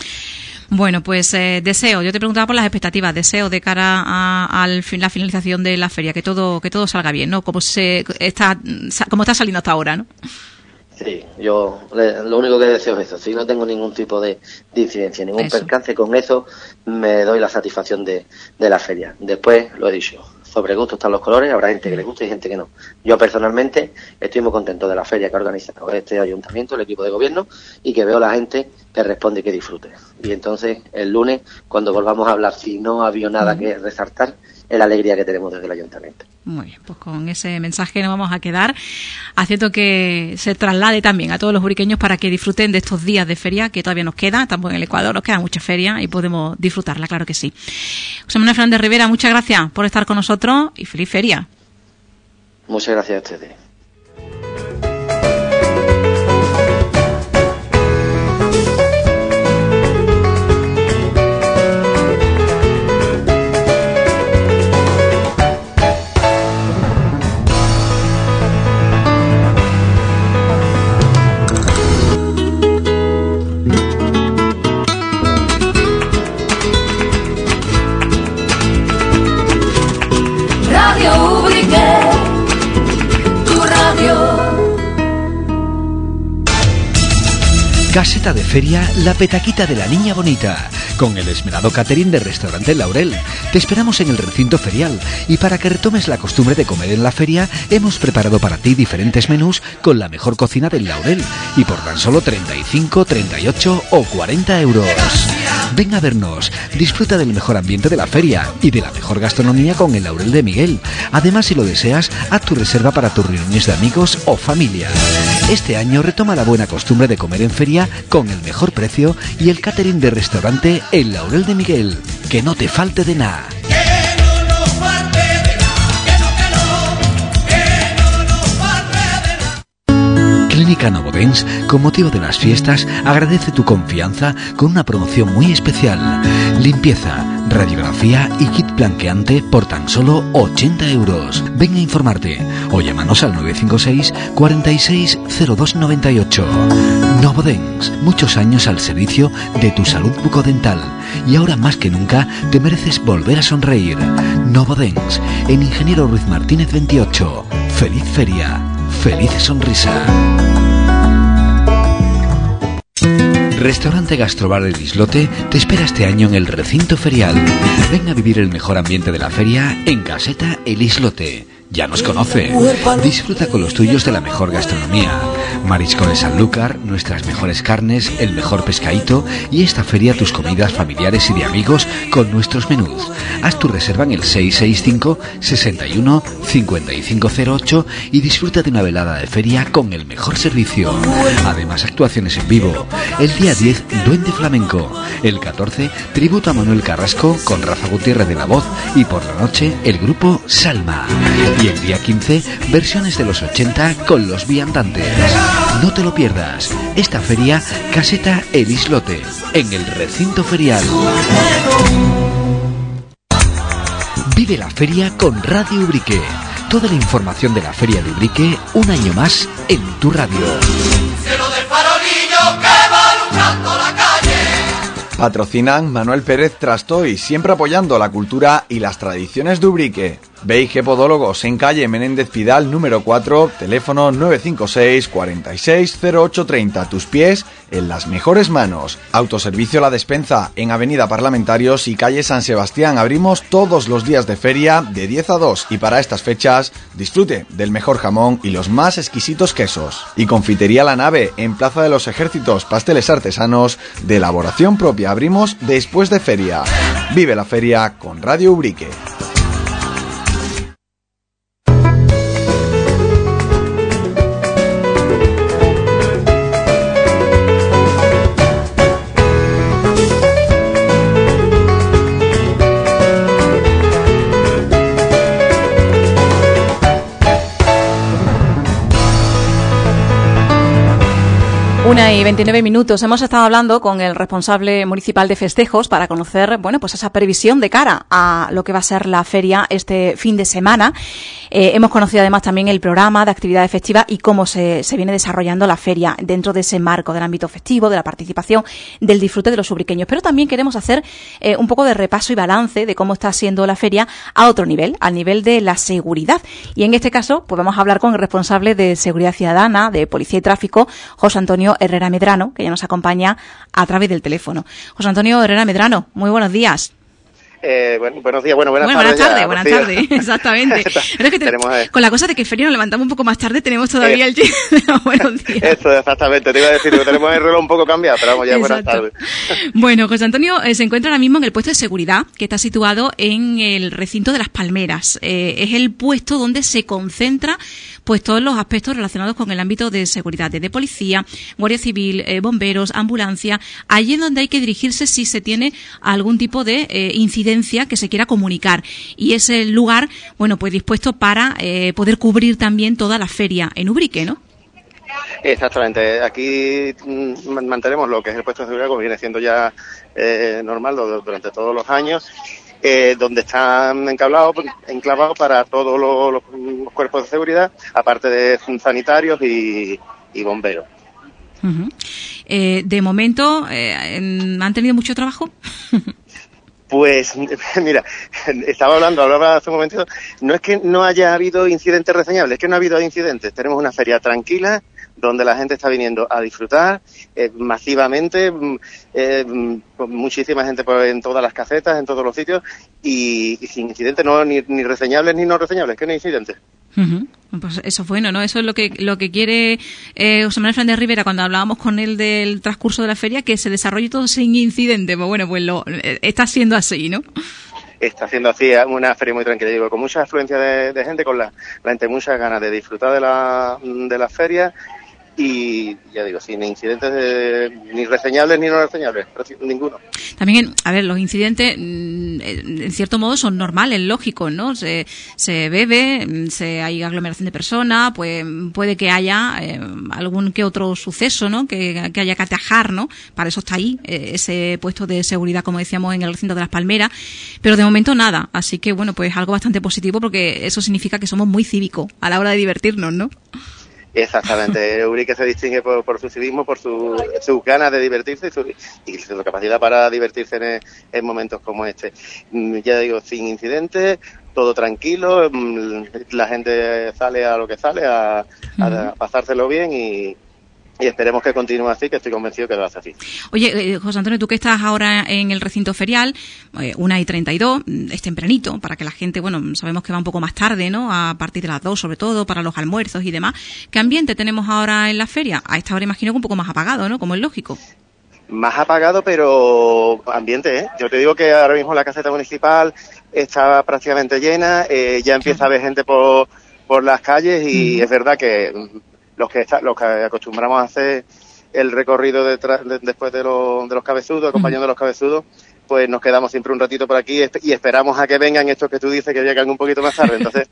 Bueno, pues deseo, yo te preguntaba por las expectativas, deseo de cara a la finalización de la feria, que todo salga bien, ¿no? Como está saliendo hasta ahora, ¿no? Sí, yo lo único que deseo es eso. Si no tengo ningún tipo de incidencia, ningún percance, con eso me doy la satisfacción de la feria. Después, lo he dicho, sobre gusto están los colores, habrá gente que le guste y gente que no. Yo personalmente estoy muy contento de la feria que ha organizado este ayuntamiento, el equipo de gobierno, y que veo a la gente que responde y que disfrute. Y entonces, el lunes, cuando volvamos a hablar, si no ha habido nada que resaltar, es la alegría que tenemos desde el ayuntamiento. Muy bien, pues con ese mensaje nos vamos a quedar, haciendo que se traslade también a todos los uriqueños para que disfruten de estos días de feria que todavía nos queda, tampoco en el Ecuador nos queda mucha feria y podemos disfrutarla, claro que sí. José Manuel Fernández Rivera, muchas gracias por estar con nosotros y feliz feria. Muchas gracias a ustedes. Caseta de feria La Petaquita de la Niña Bonita, con el esmerado catering de Restaurante Laurel. Te esperamos en el recinto ferial y para que retomes la costumbre de comer en la feria, hemos preparado para ti diferentes menús con la mejor cocina del Laurel y por tan solo 35, 38 o 40 euros. Ven a vernos, disfruta del mejor ambiente de la feria y de la mejor gastronomía con el Laurel de Miguel. Además, si lo deseas, haz tu reserva para tus reuniones de amigos o familia. Este año retoma la buena costumbre de comer en feria con el mejor precio y el catering de Restaurante El Laurel de Miguel. Que no te falte de nada. Clínica Novodens, con motivo de las fiestas, agradece tu confianza con una promoción muy especial. Limpieza, radiografía y kit blanqueante por tan solo 80 euros. Ven a informarte o llámanos al 956 46 02 98. Novodens, muchos años al servicio de tu salud bucodental y ahora más que nunca te mereces volver a sonreír. Novodens, en Ingeniero Ruiz Martínez 28. Feliz feria, feliz sonrisa. Restaurante Gastrobar El Islote te espera este año en el recinto ferial. Ven a vivir el mejor ambiente de la feria en Caseta El Islote. Ya nos conoce. Disfruta con los tuyos de la mejor gastronomía. Marisco de Sanlúcar, nuestras mejores carnes, el mejor pescadito y esta feria tus comidas familiares y de amigos con nuestros menús. Haz tu reserva en el 665 61 5508 y disfruta de una velada de feria con el mejor servicio. Además, actuaciones en vivo. El día 10, Duende Flamenco. El 14, tributo a Manuel Carrasco con Rafa Gutiérrez de la voz y por la noche el grupo Salma. Y el día 15, versiones de los 80 con los viandantes. No te lo pierdas. Esta feria, Caseta El Islote, en el recinto ferial. Vive la feria con Radio Ubrique. Toda la información de la feria de Ubrique, un año más en tu radio. Cielo de farolillo que va luchando la calle. Patrocinan Manuel Pérez Trastoy, siempre apoyando la cultura y las tradiciones de Ubrique. Beige Podólogos en calle Menéndez Pidal número 4, teléfono 956 46 0830. Tus pies en las mejores manos. Autoservicio La Despensa en avenida Parlamentarios y calle San Sebastián. Abrimos todos los días de feria de 10 a 2 y para estas fechas disfrute del mejor jamón y los más exquisitos quesos. Y Confitería La Nave en Plaza de los Ejércitos, pasteles artesanos de elaboración propia. Abrimos después de feria. Vive la feria con Radio Ubrique. Una y 29 minutos. Hemos estado hablando con el responsable municipal de festejos para conocer, bueno, pues esa previsión de cara a lo que va a ser la feria este fin de semana. Hemos conocido además también el programa de actividades festivas y cómo se viene desarrollando la feria dentro de ese marco del ámbito festivo, de la participación, del disfrute de los ubriqueños. Pero también queremos hacer un poco de repaso y balance de cómo está siendo la feria a otro nivel, al nivel de la seguridad. Y en este caso, pues vamos a hablar con el responsable de Seguridad Ciudadana, de Policía y Tráfico, José Antonio Herrera Medrano, que ya nos acompaña a través del teléfono. José Antonio Herrera Medrano, muy buenos días. Buenos días, buenas tardes, exactamente. Pero es que con la cosa de que feria nos levantamos un poco más tarde, tenemos todavía el chiste de los buenos días. Eso, exactamente, te iba a decir que tenemos el reloj un poco cambiado, pero vamos ya, buenas tardes. Bueno, José Antonio se encuentra ahora mismo en el puesto de seguridad, que está situado en el recinto de Las Palmeras. Es el puesto donde se concentra pues todos los aspectos relacionados con el ámbito de seguridad, desde policía, guardia civil, bomberos, ambulancia. Allí es donde hay que dirigirse si se tiene algún tipo de incidencia que se quiera comunicar, y es el lugar, bueno, pues dispuesto para poder cubrir también toda la feria en Ubrique, ¿no? Exactamente, aquí mantenemos lo que es el puesto de seguridad, como viene siendo ya normal durante todos los años, donde están enclavados para todos los cuerpos de seguridad, aparte de sanitarios y bomberos. Uh-huh. De momento, ¿han tenido mucho trabajo? Pues, mira, hablaba hace un momentito, no es que no haya habido incidentes reseñables, es que no ha habido incidentes. Tenemos una feria tranquila, donde la gente está viniendo a disfrutar masivamente, con muchísima gente en todas las casetas, en todos los sitios, y sin incidentes, no ni reseñables ni no reseñables, que no hay incidentes. Uh-huh. Pues eso es bueno, ¿no? Eso es lo que quiere José Manuel Fernández Rivera cuando hablábamos con él del transcurso de la feria, que se desarrolle todo sin incidentes. Pues bueno, pues está siendo así, ¿no? Está siendo así, una feria muy tranquila, digo, con mucha afluencia de gente, con la gente muchas ganas de disfrutar de la feria, y ya digo, sin incidentes ni reseñables ni no reseñables, ninguno. También, a ver, los incidentes en cierto modo son normales, lógicos, ¿no? Se bebe, hay aglomeración de personas, pues puede que haya algún que otro suceso, ¿no? Que haya que atajar, ¿no? Para eso está ahí ese puesto de seguridad, como decíamos, en el recinto de las Palmeras, pero de momento nada, así que bueno, pues algo bastante positivo, porque eso significa que somos muy cívicos a la hora de divertirnos, ¿no? Exactamente, Ubrique se distingue por su civismo, por sus ganas de divertirse y su capacidad para divertirse en momentos como este. Ya digo, sin incidentes, todo tranquilo, la gente sale a lo que sale, a pasárselo bien y esperemos que continúe así, que estoy convencido que lo hace así. Oye, José Antonio, tú que estás ahora en el recinto ferial, 1:32, es tempranito, para que la gente, bueno, sabemos que va un poco más tarde, ¿no? A partir de las 2, sobre todo, para los almuerzos y demás. ¿Qué ambiente tenemos ahora en la feria? A esta hora imagino que un poco más apagado, ¿no? Como es lógico. Más apagado, pero ambiente, ¿eh? Yo te digo que ahora mismo la caseta municipal está prácticamente llena, ya empieza a haber gente por las calles y es verdad que los que acostumbramos a hacer el recorrido después de los cabezudos, acompañando a los cabezudos, pues nos quedamos siempre un ratito por aquí y esperamos a que vengan estos que tú dices que llegan un poquito más tarde. Entonces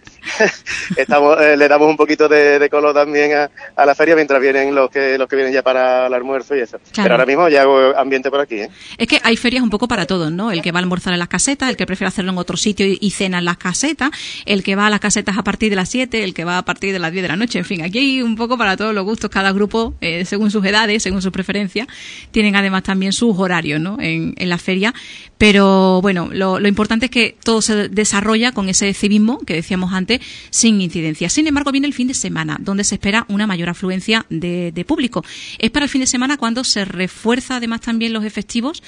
le damos un poquito de color también a la feria mientras vienen los que vienen ya para el almuerzo y eso. Claro. Pero ahora mismo ya hago ambiente por aquí, ¿eh? Es que hay ferias un poco para todos, ¿no? El que va a almorzar en las casetas, el que prefiere hacerlo en otro sitio y cena en las casetas, el que va a las casetas a partir de las 7, el que va a partir de las 10 de la noche. En fin, aquí hay un poco para todos los gustos. Cada grupo, según sus edades, según sus preferencias, tienen además también sus horarios, ¿no? En la feria. Pero bueno, lo importante es que todo se desarrolla con ese civismo que decíamos antes, sin incidencia. Sin embargo, viene el fin de semana, donde se espera una mayor afluencia de público. Es para el fin de semana cuando se refuerza además también los efectivos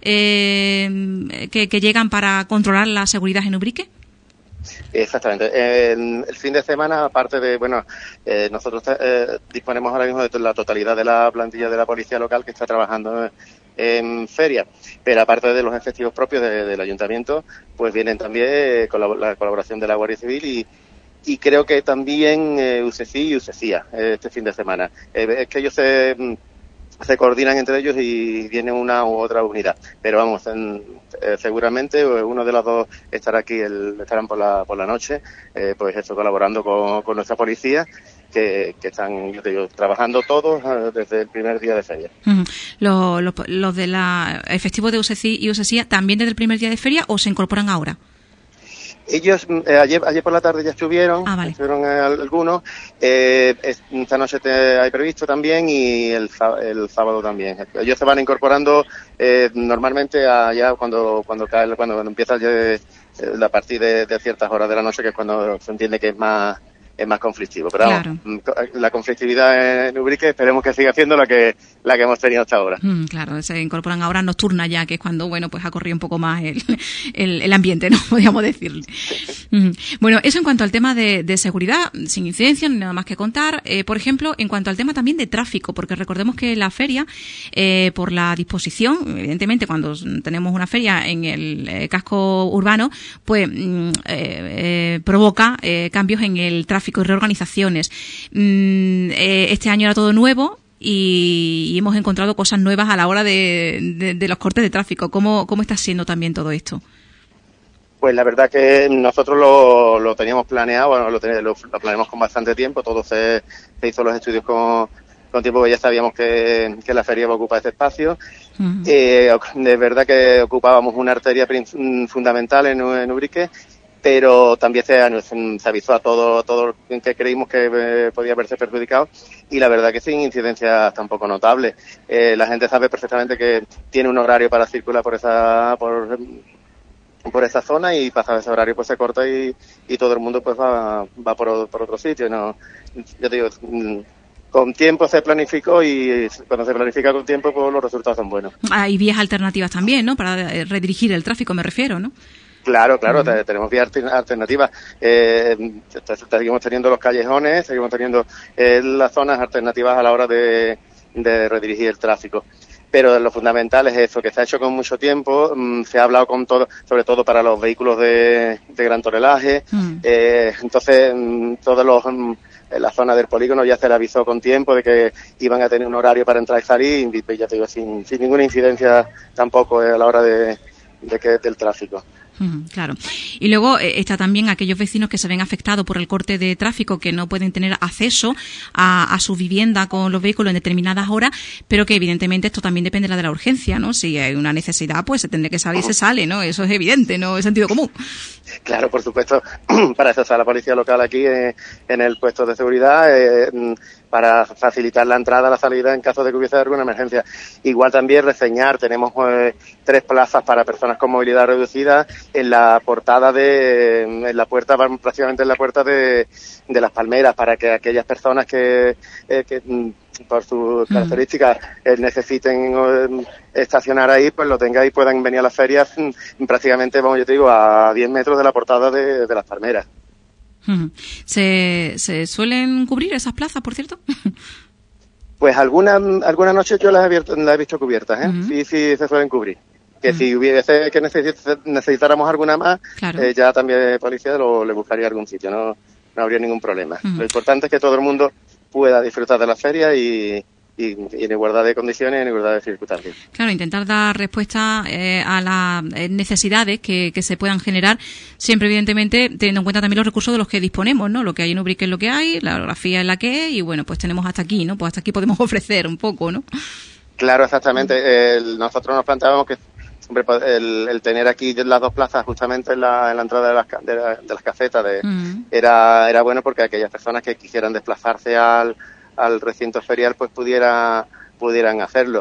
que llegan para controlar la seguridad en Ubrique. Exactamente. El fin de semana, aparte de, nosotros disponemos ahora mismo de la totalidad de la plantilla de la policía local que está trabajando en feria, pero aparte de los efectivos propios del ayuntamiento, pues vienen también con la colaboración de la Guardia Civil y creo que también UCECI y UCECIA este fin de semana. Es que ellos se coordinan entre ellos y viene una u otra unidad, pero vamos, seguramente uno de los dos estarán por la noche, pues eso, colaborando con nuestra policía, que están, yo te digo, trabajando todos desde el primer día de feria. Los de la efectivos de UCECI y UCECIA también desde el primer día de feria, ¿o se incorporan ahora? Ellos ayer por la tarde ya estuvieron, vale. Estuvieron algunos, esta noche hay previsto también y el sábado también. Ellos se van incorporando normalmente ya cuando empieza a partir de ciertas horas de la noche, que es cuando se entiende que es más conflictivo, pero claro. La conflictividad en Ubrique esperemos que siga siendo la que hemos tenido hasta ahora. Claro, se incorporan ahora nocturna ya, que es cuando, pues ha corrido un poco más el ambiente, ¿no? Podríamos decirle. Bueno, eso en cuanto al tema de seguridad, sin incidencia, ni nada más que contar. Por ejemplo, en cuanto al tema también de tráfico, porque recordemos que la feria, por la disposición, evidentemente cuando tenemos una feria en el casco urbano, pues provoca cambios en el tráfico y reorganizaciones. Este año era todo nuevo y hemos encontrado cosas nuevas a la hora de los cortes de tráfico. ¿Cómo está siendo también todo esto? Pues la verdad que nosotros lo teníamos planeado, lo planeamos con bastante tiempo, todo se hizo los estudios con tiempo, que ya sabíamos que la feria va a ocupar este espacio. De verdad que ocupábamos una arteria fundamental en Ubrique, pero también se avisó a todo que creímos que podía verse perjudicado, y la verdad que sin incidencias tampoco notables. La gente sabe perfectamente que tiene un horario para circular por esa zona, y pasado ese horario pues se corta y todo el mundo pues va por otro sitio. No, yo te digo, con tiempo se planificó y cuando se planifica con tiempo, pues los resultados son buenos. Hay vías alternativas también, ¿no? Para redirigir el tráfico, me refiero, ¿no? Claro, tenemos vías alternativas. Seguimos teniendo los callejones, seguimos teniendo las zonas alternativas a la hora de redirigir el tráfico. Pero lo fundamental es eso, que se ha hecho con mucho tiempo, se ha hablado con todo, sobre todo para los vehículos de gran tonelaje. Entonces, en la zona del polígono ya se le avisó con tiempo de que iban a tener un horario para entrar y salir, y ya te digo, sin ninguna incidencia tampoco a la hora del tráfico. Claro. Y luego está también aquellos vecinos que se ven afectados por el corte de tráfico, que no pueden tener acceso a su vivienda con los vehículos en determinadas horas, pero que evidentemente esto también dependerá de la urgencia, ¿no? Si hay una necesidad, pues se tendrá que salir y se sale, ¿no? Eso es evidente, ¿no? Es sentido común. Claro, por supuesto. Para eso está la policía local aquí en el puesto de seguridad, para facilitar la entrada, la salida en caso de que hubiese alguna emergencia. Igual también reseñar, tenemos 3 plazas para personas con movilidad reducida en la portada prácticamente en la puerta de Las Palmeras, para que aquellas personas que por sus características necesiten estacionar ahí, pues lo tengan y puedan venir a las ferias prácticamente, yo te digo, a 10 metros de la portada de Las Palmeras. ¿Se suelen cubrir esas plazas, por cierto? Pues algunas noches yo las he visto cubiertas, Sí, se suelen cubrir. Que si hubiese que necesitáramos alguna más, claro, ya también policía le buscaría algún sitio, no habría ningún problema. Lo importante es que todo el mundo pueda disfrutar de la feria y en igualdad de condiciones y en igualdad de circunstancias. Claro, intentar dar respuesta a las necesidades que se puedan generar, siempre evidentemente teniendo en cuenta también los recursos de los que disponemos, ¿no? Lo que hay en Ubrique es lo que hay, la orografía es la que es, y bueno, pues tenemos hasta aquí, ¿no? Pues hasta aquí podemos ofrecer un poco, ¿no? Claro, exactamente. Nosotros nos planteábamos que el tener aquí las 2 plazas justamente en la entrada de las casetas era bueno, porque aquellas personas que quisieran desplazarse al recinto ferial pues pudieran hacerlo,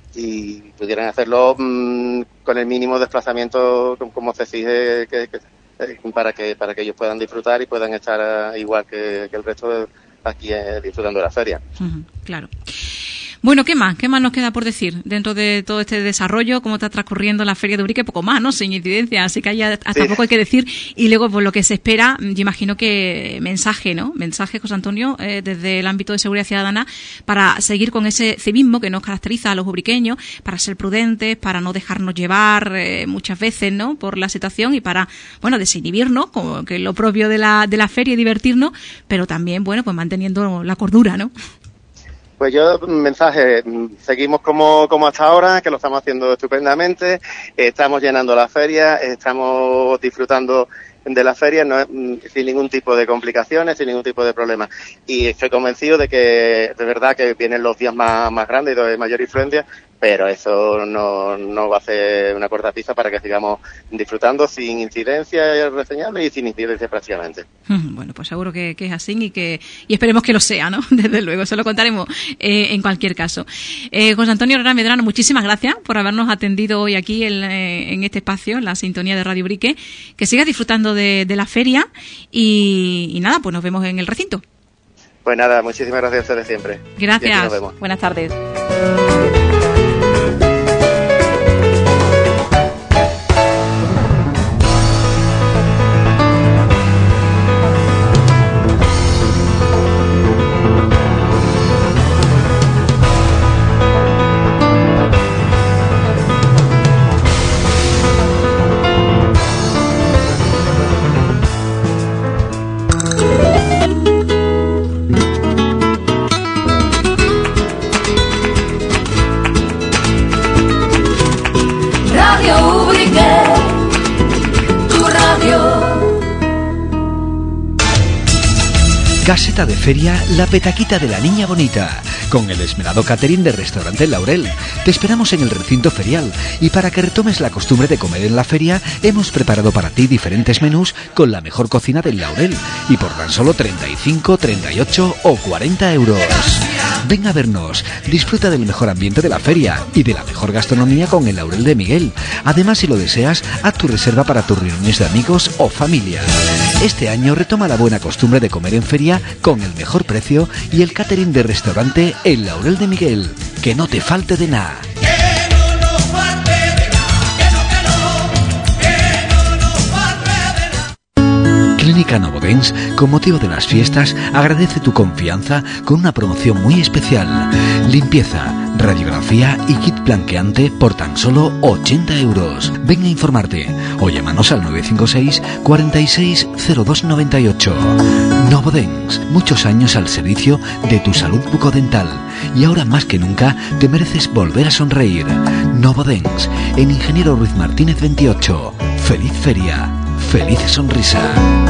y pudieran hacerlo con el mínimo desplazamiento como se exige para que ellos puedan disfrutar y puedan estar igual que el resto aquí disfrutando de la feria. Claro. Bueno, ¿qué más nos queda por decir dentro de todo este desarrollo? ¿Cómo está transcurriendo la Feria de Ubrique? Poco más, ¿no? Sin incidencia, así que hasta poco hay que decir. Y luego, por lo que se espera, yo imagino que mensaje, José Antonio, desde el ámbito de seguridad ciudadana, para seguir con ese civismo que nos caracteriza a los ubriqueños, para ser prudentes, para no dejarnos llevar muchas veces, ¿no? Por la situación, y para, desinhibirnos, como que es lo propio de la feria, y divertirnos, pero también, pues manteniendo la cordura, ¿no? Pues yo, mensaje, seguimos como hasta ahora, que lo estamos haciendo estupendamente, estamos llenando la feria, estamos disfrutando de la feria sin ningún tipo de complicaciones, sin ningún tipo de problema. Y estoy convencido de que, de verdad, que vienen los días más grandes y de mayor influencia, pero eso no va a ser una cortapisa para que sigamos disfrutando sin incidencia reseñable y sin incidencia prácticamente. Bueno, pues seguro que es así y esperemos que lo sea, ¿no? Desde luego, se lo contaremos en cualquier caso. José Antonio Herrera Medrano, muchísimas gracias por habernos atendido hoy aquí en este espacio, en la sintonía de Radio Ubrique. Que sigas disfrutando de la feria y nada, pues nos vemos en el recinto. Pues nada, muchísimas gracias a ustedes siempre. Gracias. Nos vemos. Buenas tardes. Caseta de feria La Petaquita de la Niña Bonita, con el esmerado catering de Restaurante Laurel. Te esperamos en el recinto ferial, y para que retomes la costumbre de comer en la feria, hemos preparado para ti diferentes menús con la mejor cocina del Laurel, y por tan solo 35, 38 o 40 euros. Ven a vernos, disfruta del mejor ambiente de la feria y de la mejor gastronomía con el Laurel de Miguel. Además, si lo deseas, haz tu reserva para tus reuniones de amigos o familia. Este año retoma la buena costumbre de comer en feria con el mejor precio y el catering de restaurante El Laurel de Miguel. Que no te falte de nada. Clínica Novodens, con motivo de las fiestas, agradece tu confianza con una promoción muy especial. Limpieza, radiografía y kit blanqueante por tan solo 80 euros. Ven a informarte o llámanos al 956 46 02 98. Novodens, muchos años al servicio de tu salud bucodental y ahora más que nunca te mereces volver a sonreír. Novodens, en Ingeniero Ruiz Martínez 28. Feliz feria, feliz sonrisa.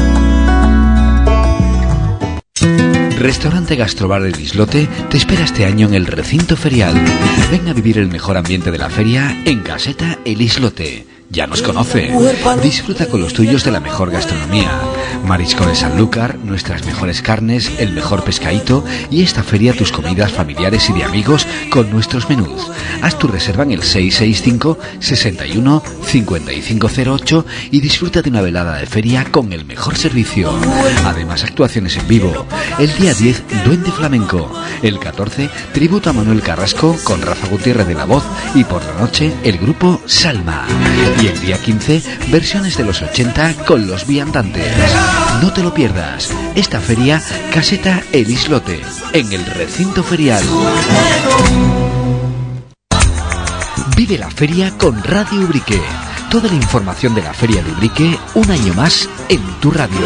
Restaurante Gastrobar El Islote te espera este año en el recinto ferial. Ven a vivir el mejor ambiente de la feria en Caseta El Islote. Ya nos conoce. Disfruta con los tuyos de la mejor gastronomía. Marisco de Sanlúcar, nuestras mejores carnes, el mejor pescadito y esta feria tus comidas familiares y de amigos con nuestros menús. Haz tu reserva en el 665 61 5508 y disfruta de una velada de feria con el mejor servicio. Además, actuaciones en vivo. El día 10, Duende Flamenco. El 14, tributo a Manuel Carrasco con Rafa Gutiérrez de la voz y por la noche el grupo Salma. Y el día 15, versiones de los 80 con los viandantes. No te lo pierdas. Esta feria, Caseta El Islote, en el recinto ferial. Vive la feria con Radio Ubrique. Toda la información de la feria de Ubrique, un año más en tu radio.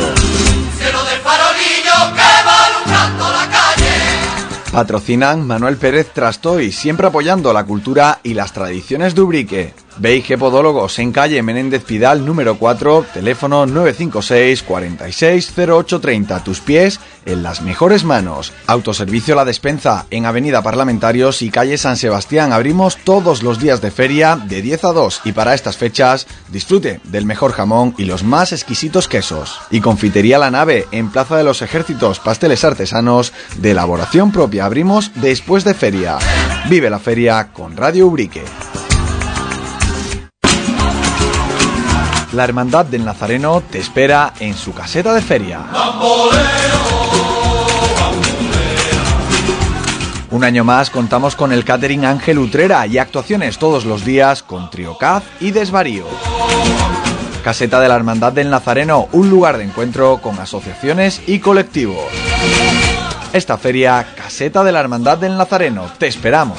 Patrocinan Manuel Pérez Trastoy, siempre apoyando la cultura y las tradiciones de Ubrique. B&G Podólogos en calle Menéndez Pidal número 4, teléfono 956 46 0830. Tus pies en las mejores manos. Autoservicio La Despensa en Avenida Parlamentarios y calle San Sebastián. Abrimos todos los días de feria de 10 a 2 y para estas fechas disfrute del mejor jamón y los más exquisitos quesos. Y Confitería La Nave en Plaza de los Ejércitos, pasteles artesanos de elaboración propia. Abrimos después de feria. Vive la feria con Radio Ubrique. La Hermandad del Nazareno te espera en su caseta de feria. Un año más contamos con el catering Ángel Utrera y actuaciones todos los días con Triocaz y Desvarío. Caseta de la Hermandad del Nazareno, un lugar de encuentro con asociaciones y colectivos. Esta feria, Caseta de la Hermandad del Nazareno, te esperamos.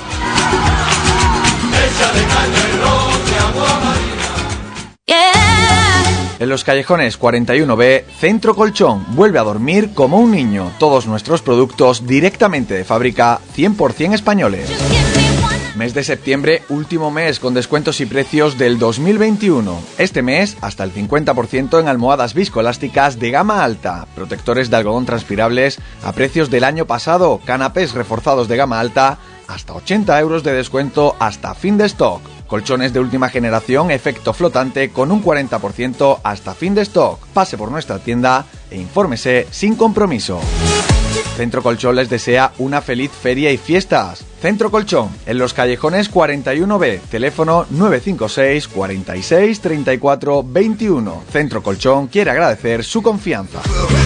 En los callejones 41B, Centro Colchón, vuelve a dormir como un niño. Todos nuestros productos directamente de fábrica, 100% españoles. Mes de septiembre, último mes con descuentos y precios del 2021. Este mes, hasta el 50% en almohadas viscoelásticas de gama alta, protectores de algodón transpirables a precios del año pasado, canapés reforzados de gama alta, hasta 80 euros de descuento hasta fin de stock. Colchones de última generación, efecto flotante con un 40% hasta fin de stock. Pase por nuestra tienda e infórmese sin compromiso. Centro Colchón les desea una feliz feria y fiestas. Centro Colchón, en los callejones 41B, teléfono 956 46 34 21. Centro Colchón quiere agradecer su confianza.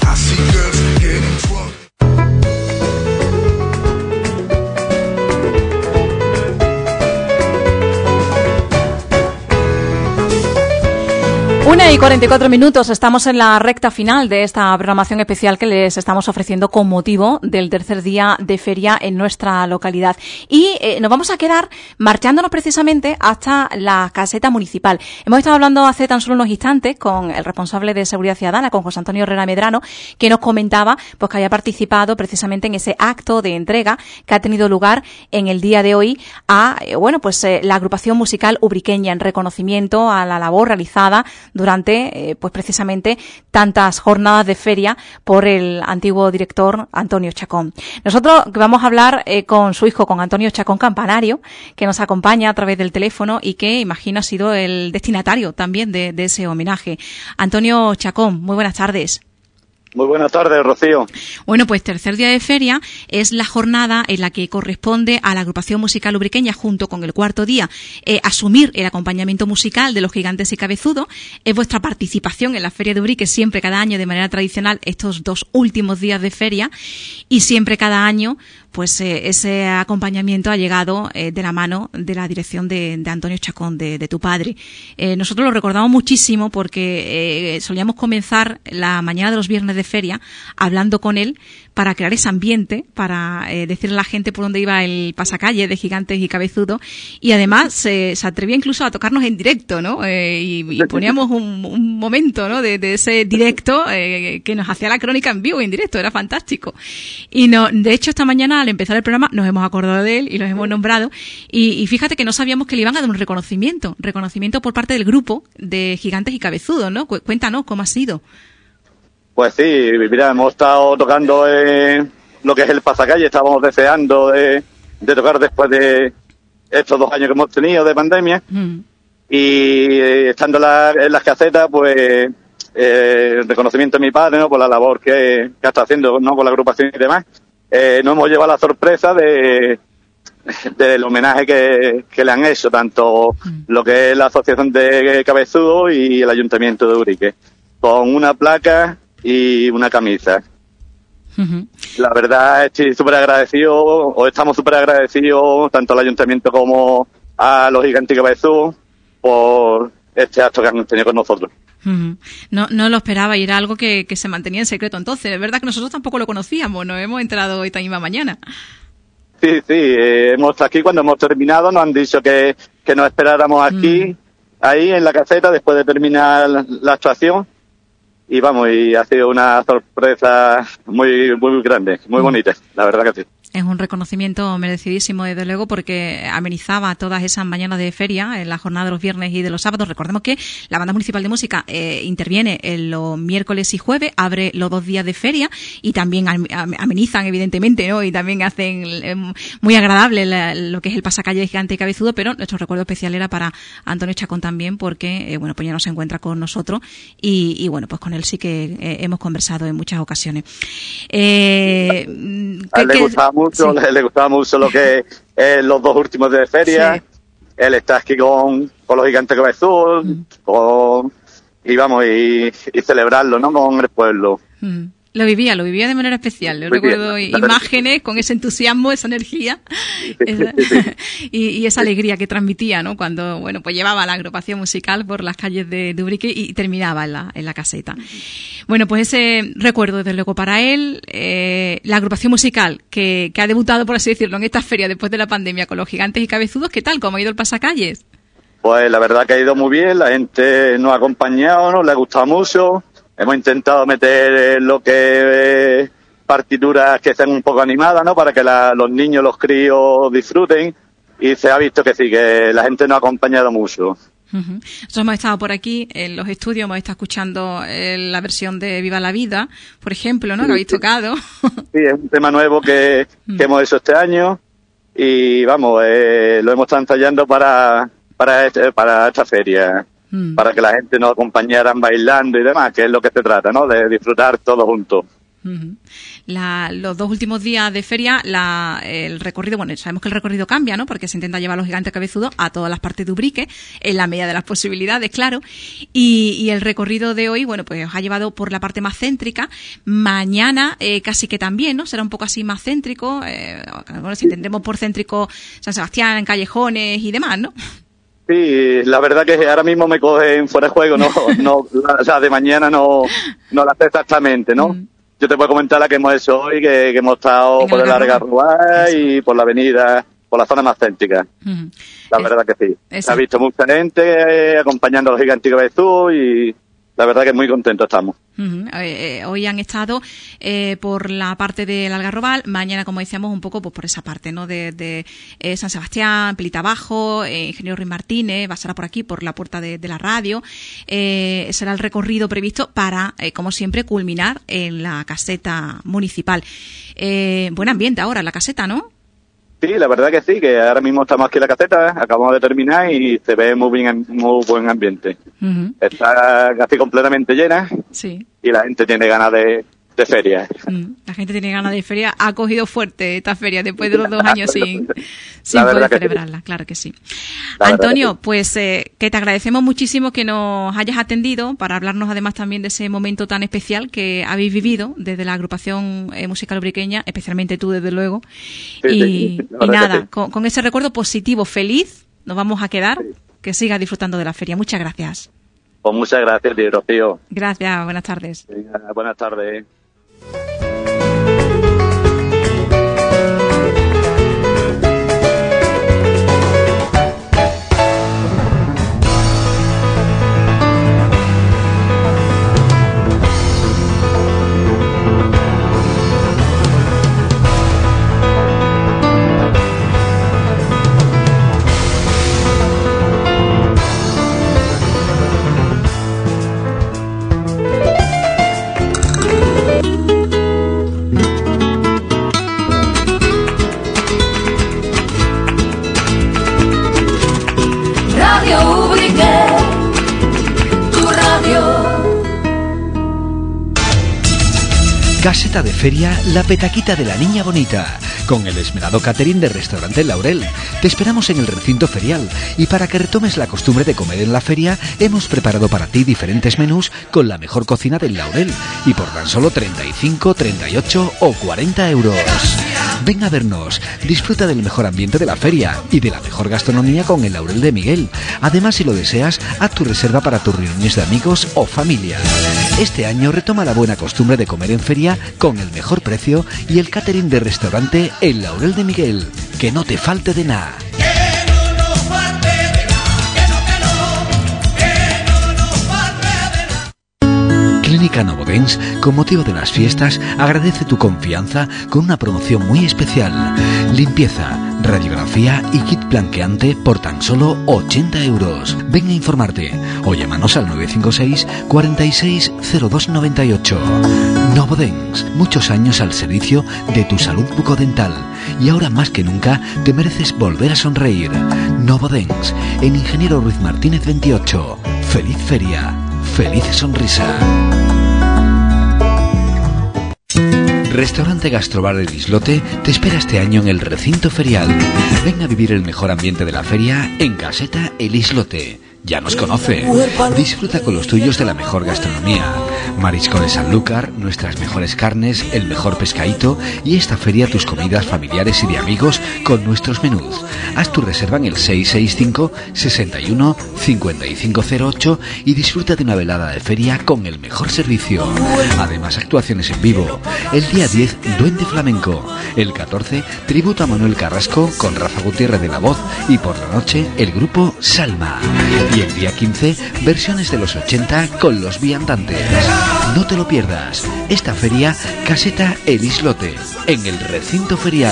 Una y 44 minutos, estamos en la recta final de esta programación especial que les estamos ofreciendo con motivo del tercer día de feria en nuestra localidad. Y nos vamos a quedar marchándonos precisamente hasta la caseta municipal. Hemos estado hablando hace tan solo unos instantes con el responsable de Seguridad Ciudadana, con José Antonio Herrera Medrano, que nos comentaba pues que había participado precisamente en ese acto de entrega que ha tenido lugar en el día de hoy a la agrupación musical ubriqueña en reconocimiento a la labor realizada durante pues precisamente tantas jornadas de feria por el antiguo director Antonio Chacón. Nosotros vamos a hablar con su hijo, con Antonio Chacón Campanario, que nos acompaña a través del teléfono y que imagino ha sido el destinatario también de ese homenaje. Antonio Chacón, muy buenas tardes. Muy buenas tardes, Rocío. Bueno, pues tercer día de feria es la jornada en la que corresponde a la agrupación musical ubriqueña, junto con el cuarto día, asumir el acompañamiento musical de los Gigantes y Cabezudos. Es vuestra participación en la Feria de Ubrique siempre cada año de manera tradicional estos 2 últimos días de feria, y siempre cada año pues ese acompañamiento ha llegado de la mano de la dirección de Antonio Chacón, de tu padre. Nosotros lo recordamos muchísimo porque solíamos comenzar la mañana de los viernes de feria hablando con él para crear ese ambiente, para decirle a la gente por dónde iba el pasacalle de Gigantes y Cabezudos, y además se atrevía incluso a tocarnos en directo, ¿no? Y poníamos un momento, ¿no? de ese directo que nos hacía la crónica en vivo, en directo, era fantástico. Y de hecho esta mañana al empezar el programa nos hemos acordado de él y los hemos nombrado, y fíjate que no sabíamos que le iban a dar un reconocimiento por parte del grupo de Gigantes y Cabezudos, ¿no? Cuéntanos cómo ha sido. Pues sí, mira, hemos estado tocando lo que es el pasacalle, estábamos deseando de tocar después de estos 2 años que hemos tenido de pandemia, y estando en las casetas, pues el reconocimiento de mi padre, ¿no? Por la labor que está haciendo, ¿no? Con la agrupación y demás. Nos hemos llevado la sorpresa del homenaje que le han hecho, tanto lo que es la Asociación de Cabezudos y el Ayuntamiento de Ubrique, con una placa y una camisa. La verdad estoy súper agradecido, o estamos súper agradecidos tanto al Ayuntamiento como a los Gigantes y Cabezudos por este acto que han tenido con nosotros. No lo esperaba, y era algo que se mantenía en secreto. Entonces, es verdad que nosotros tampoco lo conocíamos, nos hemos enterado esta misma mañana. Sí, hemos estado aquí, cuando hemos terminado nos han dicho que nos esperáramos aquí, ahí en la caseta, después de terminar la actuación, y vamos, y ha sido una sorpresa muy grande, muy bonita, la verdad que sí. Es un reconocimiento merecidísimo, desde luego, porque amenizaba todas esas mañanas de feria en la jornada de los viernes y de los sábados. Recordemos que la Banda Municipal de Música interviene en los miércoles y jueves, abre los 2 días de feria, y también amenizan, evidentemente, ¿no? Y también hacen muy agradable lo que es el pasacalle de Gigante y Cabezudo, pero nuestro recuerdo especial era para Antonio Chacón también, porque pues ya no se encuentra con nosotros, y bueno, pues con él sí que hemos conversado en muchas ocasiones. Le gustaba mucho lo que es los 2 últimos de feria. Sí. Él está aquí con los Gigantes Cabezudos, y vamos, y celebrarlo, ¿no? Con el pueblo. Lo vivía de manera especial. Yo recuerdo imágenes con ese entusiasmo, esa energía, y esa alegría que transmitía, ¿no? Cuando, bueno, pues llevaba la agrupación musical por las calles de Ubrique y terminaba en la caseta. Bueno, pues ese recuerdo, desde luego, para él, la agrupación musical que ha debutado, por así decirlo, en esta feria después de la pandemia con los Gigantes y Cabezudos. ¿Qué tal? ¿Cómo ha ido el pasacalles? Pues la verdad que ha ido muy bien, la gente nos ha acompañado, nos le ha gustado mucho. Hemos intentado meter lo que partituras que sean un poco animadas, ¿no? Para que los niños, los críos disfruten, y se ha visto que sí, que la gente nos ha acompañado mucho. Nosotros hemos estado por aquí en los estudios, hemos estado escuchando la versión de Viva la Vida, por ejemplo, ¿no? Que habéis tocado. Sí, es un tema nuevo que hemos hecho este año, y vamos, lo hemos estado ensayando para esta feria. Para que la gente nos acompañara bailando y demás, que es lo que se trata, ¿no? De disfrutar todos juntos. Los 2 últimos días de feria, el recorrido, bueno, sabemos que el recorrido cambia, ¿no? Porque se intenta llevar a los Gigantes Cabezudos a todas las partes de Ubrique, en la medida de las posibilidades, claro. Y el recorrido de hoy, bueno, pues os ha llevado por la parte más céntrica. Mañana casi que también, ¿no? Será un poco así más céntrico. Bueno, si tendremos por céntrico San Sebastián, callejones y demás, ¿no? Sí, la verdad que ahora mismo me cogen fuera de juego, o sea, de mañana no la sé exactamente, ¿no? Yo te puedo comentar la que hemos hecho hoy, que hemos estado por el Algarrobo y por la avenida, por la zona más céntrica. La verdad que sí. Se ha visto mucha gente acompañando a los Gigantes y Cabezudos, y la verdad que muy contentos estamos. Hoy han estado por la parte del Algarrobal, mañana, como decíamos, un poco pues por esa parte, ¿no? De San Sebastián, Pelita Abajo, Ingeniero Ruiz Martínez, pasará por aquí, por la puerta de la radio. Será el recorrido previsto para, como siempre, culminar en la caseta municipal. Buen ambiente ahora en la caseta, ¿no? Sí, la verdad que sí, que ahora mismo estamos aquí en la caseta, acabamos de terminar y se ve muy buen ambiente. Está casi completamente llena, y la gente tiene ganas de de feria. La gente tiene ganas de feria. Ha cogido fuerte esta feria después de los 2 años sin poder celebrarla. Claro que sí. Antonio, pues que te agradecemos muchísimo que nos hayas atendido para hablarnos además también de ese momento tan especial que habéis vivido desde la agrupación musical ubriqueña, especialmente tú desde luego. Y nada, con ese recuerdo positivo, feliz, nos vamos a quedar. Que sigas disfrutando de la feria. Muchas gracias. Pues muchas gracias, Rocío. Gracias, buenas tardes. Buenas tardes. Caseta de feria La Petaquita de la Niña Bonita, con el esmerado catering de Restaurante Laurel. Te esperamos en el recinto ferial y para que retomes la costumbre de comer en la feria, hemos preparado para ti diferentes menús con la mejor cocina del Laurel y por tan solo 35, 38 o 40 euros. Ven a vernos, disfruta del mejor ambiente de la feria y de la mejor gastronomía con el Laurel de Miguel. Además, si lo deseas, haz tu reserva para tus reuniones de amigos o familia. Este año retoma la buena costumbre de comer en feria con el mejor precio y el catering de Restaurante El Laurel de Miguel. Que no te falte de nada. Clínica Novodens, con motivo de las fiestas, agradece tu confianza con una promoción muy especial. Limpieza, radiografía y kit blanqueante por tan solo 80 euros. Ven a informarte o llámanos al 956 46 02 98. Novodens, muchos años al servicio de tu salud bucodental y ahora más que nunca te mereces volver a sonreír. Novodens, en Ingeniero Ruiz Martínez 28. Feliz feria, feliz sonrisa. Restaurante Gastrobar El Islote te espera este año en el recinto ferial. Ven a vivir el mejor ambiente de la feria en Caseta El Islote. Ya nos conoce. Disfruta con los tuyos de la mejor gastronomía. Marisco de Sanlúcar, nuestras mejores carnes, el mejor pescadito y esta feria tus comidas familiares y de amigos con nuestros menús. Haz tu reserva en el 665 61 5508 y disfruta de una velada de feria con el mejor servicio. Además, actuaciones en vivo. El día 10, Duende Flamenco. El 14, tributo a Manuel Carrasco con Rafa Gutiérrez de la voz y por la noche el grupo Salma. Y el día 15, versiones de los 80 con los viandantes. No te lo pierdas. Esta feria, Caseta El Islote, en el recinto ferial.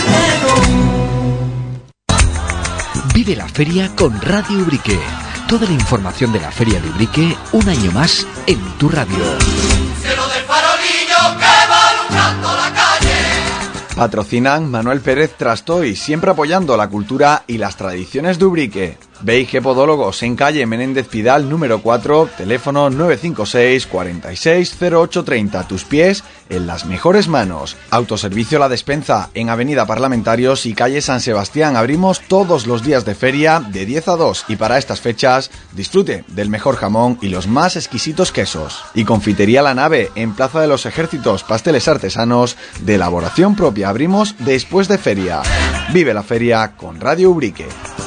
Vive la feria con Radio Ubrique. Toda la información de la feria de Ubrique, un año más en tu radio. Cielo de farolillo que va alumbrando la calle. Patrocinan Manuel Pérez Trastoy, siempre apoyando la cultura y las tradiciones de Ubrique. Beige Podólogos en calle Menéndez Pidal número 4, teléfono 956 46 0830. Tus pies en las mejores manos. Autoservicio La Despensa en avenida Parlamentarios y calle San Sebastián. Abrimos todos los días de feria de 10 a 2 y para estas fechas disfrute del mejor jamón y los más exquisitos quesos. Y Confitería La Nave en Plaza de los Ejércitos, pasteles artesanos de elaboración propia. Abrimos después de feria. Vive la feria con Radio Ubrique.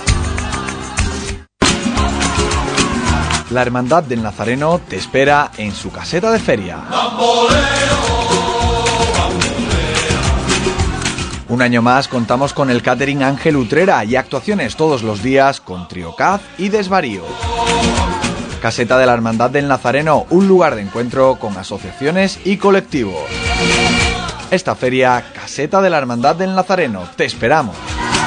La Hermandad del Nazareno te espera en su caseta de feria. Un año más contamos con el catering Ángel Utrera y actuaciones todos los días con Triocaz y Desvarío. Caseta de la Hermandad del Nazareno, un lugar de encuentro con asociaciones y colectivos. Esta feria, Caseta de la Hermandad del Nazareno, te esperamos.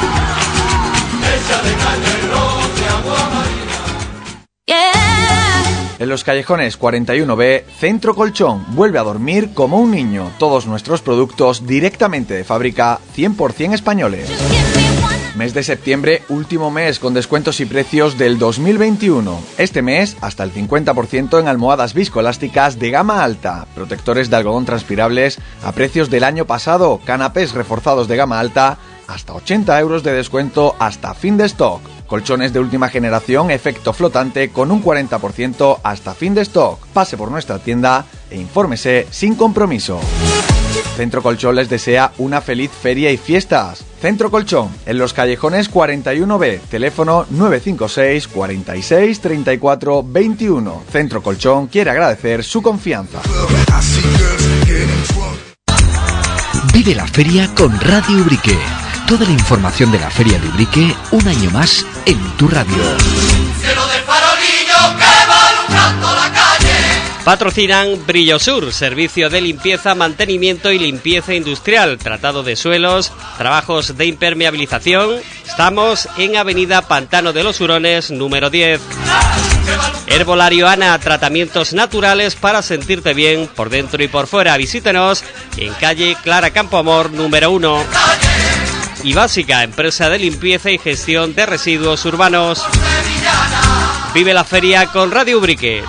En los callejones 41B, Centro Colchón, vuelve a dormir como un niño. Todos nuestros productos directamente de fábrica, 100% españoles. Mes de septiembre, último mes con descuentos y precios del 2021. Este mes, hasta el 50% en almohadas viscoelásticas de gama alta, protectores de algodón transpirables a precios del año pasado, canapés reforzados de gama alta, hasta 80 € de descuento hasta fin de stock. Colchones de última generación, efecto flotante con un 40% hasta fin de stock. Pase por nuestra tienda e infórmese sin compromiso. Centro Colchón les desea una feliz feria y fiestas. Centro Colchón, en los callejones 41B, teléfono 956 46 34 21. Centro Colchón quiere agradecer su confianza. Vive la feria con Radio Ubrique. Toda la información de la Feria de Ubrique, un año más en tu radio. Cielo de farolillo que va alumbrando la calle. Patrocinan Brillosur, servicio de limpieza, mantenimiento y limpieza industrial, tratado de suelos, trabajos de impermeabilización. Estamos en Avenida Pantano de los Hurones, número 10. Herbolario Ana, tratamientos naturales para sentirte bien por dentro y por fuera. Visítenos en calle Clara Campoamor, número 1. Y Básica, empresa de limpieza y gestión de residuos urbanos. Vive la feria con Radio Ubrique.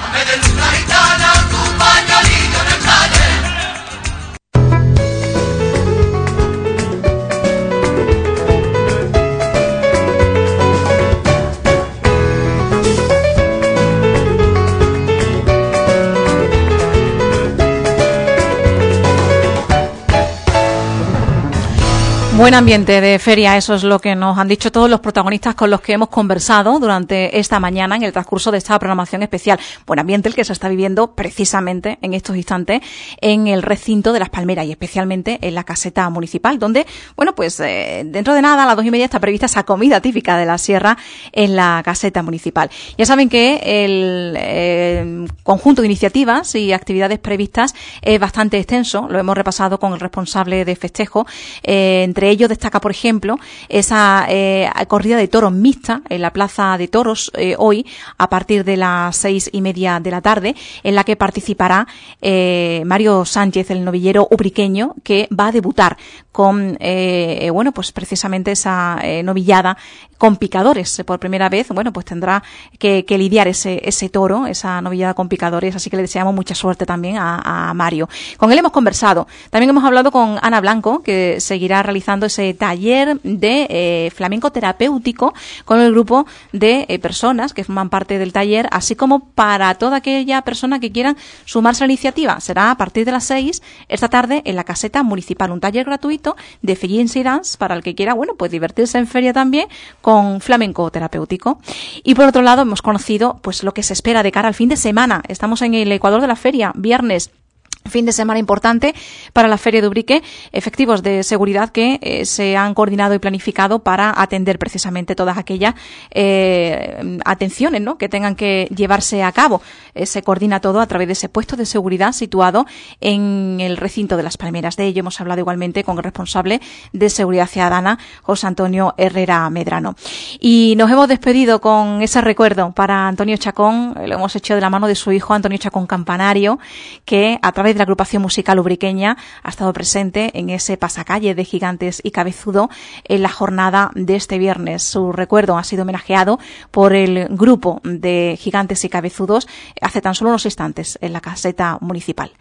Buen ambiente de feria, eso es lo que nos han dicho todos los protagonistas con los que hemos conversado durante esta mañana en el transcurso de esta programación especial. Buen ambiente el que se está viviendo precisamente en estos instantes en el recinto de Las Palmeras y especialmente en la caseta municipal, donde, bueno, pues dentro de nada a las 2:30 está prevista esa comida típica de la sierra en la caseta municipal. Ya saben que el conjunto de iniciativas y actividades previstas es bastante extenso, lo hemos repasado con el responsable de festejo, entre ellos destaca, por ejemplo, esa corrida de toros mixta en la Plaza de Toros hoy a partir de las 6:30 de la tarde, en la que participará Mario Sánchez, el novillero ubriqueño, que va a debutar con, bueno, pues precisamente esa novillada con picadores. Por primera vez, bueno, pues tendrá que lidiar ese toro, esa novillada con picadores, así que le deseamos mucha suerte también a Mario. Con él hemos conversado. También hemos hablado con Ana Blanco, que seguirá realizando ese taller de flamenco terapéutico con el grupo de personas que forman parte del taller, así como para toda aquella persona que quieran sumarse a la iniciativa. Será a partir de las 6 esta tarde en la caseta municipal, un taller gratuito de Fellines y Dance para el que quiera, bueno, pues divertirse en feria también con flamenco terapéutico. Y por otro lado hemos conocido pues lo que se espera de cara al fin de semana. Estamos en el Ecuador de la feria, viernes. Fin de semana importante para la Feria de Ubrique, efectivos de seguridad que se han coordinado y planificado para atender precisamente todas aquellas atenciones, ¿no?, que tengan que llevarse a cabo. Se coordina todo a través de ese puesto de seguridad situado en el recinto de Las Palmeras. De ello hemos hablado igualmente con el responsable de Seguridad Ciudadana, José Antonio Herrera Medrano. Y nos hemos despedido con ese recuerdo para Antonio Chacón. Lo hemos hecho de la mano de su hijo Antonio Chacón Campanario, que a través de la agrupación musical ubriqueña ha estado presente en ese pasacalle de Gigantes y Cabezudo en la jornada de este viernes. Su recuerdo ha sido homenajeado por el grupo de Gigantes y Cabezudos hace tan solo unos instantes en la caseta municipal.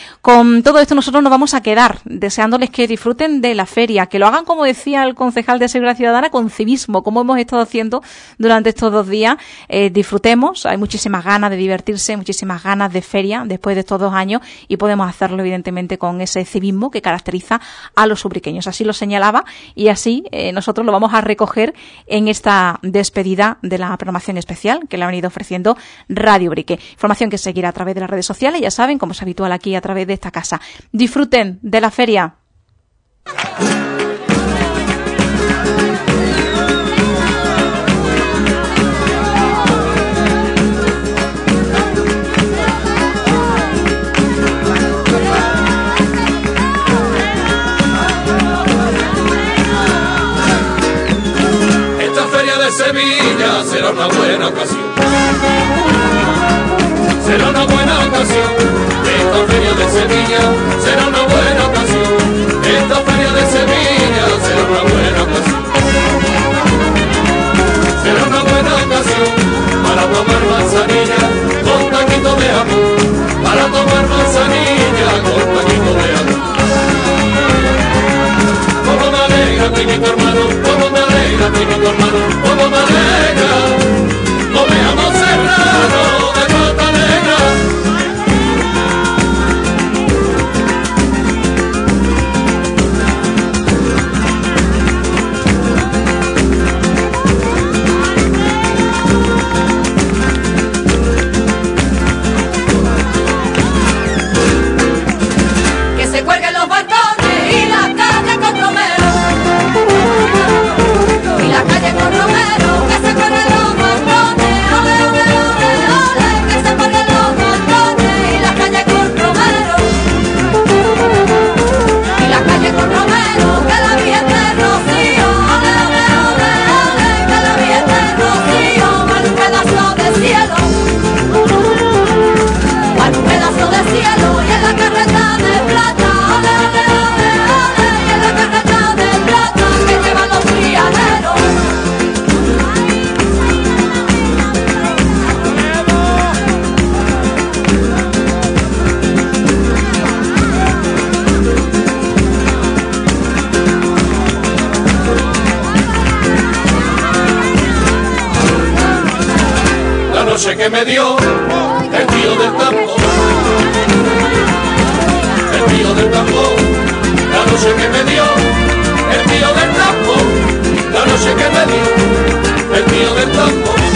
Con todo esto nosotros nos vamos a quedar deseándoles que disfruten de la feria, que lo hagan, como decía el concejal de Seguridad Ciudadana, con civismo, como hemos estado haciendo durante estos 2 días. Disfrutemos, hay muchísimas ganas de divertirse, muchísimas ganas de feria después de estos 2 años y podemos hacerlo evidentemente con ese civismo que caracteriza a los ubriqueños. Así lo señalaba y así nosotros lo vamos a recoger en esta despedida de la programación especial que le ha venido ofreciendo Radio Ubrique. Información que seguirá a través de las redes sociales, ya saben, como es habitual aquí a través de esta casa. Disfruten de la feria. Esta feria de Sevilla será una buena ocasión. Será una buena ocasión. Esta feria de Sevilla será una buena ocasión. Esta feria de Sevilla será una buena ocasión. que me dio el tío del tambor. El tío del tambor, la noche que me dio el tío del tambor. La noche que me dio el tío del tambor.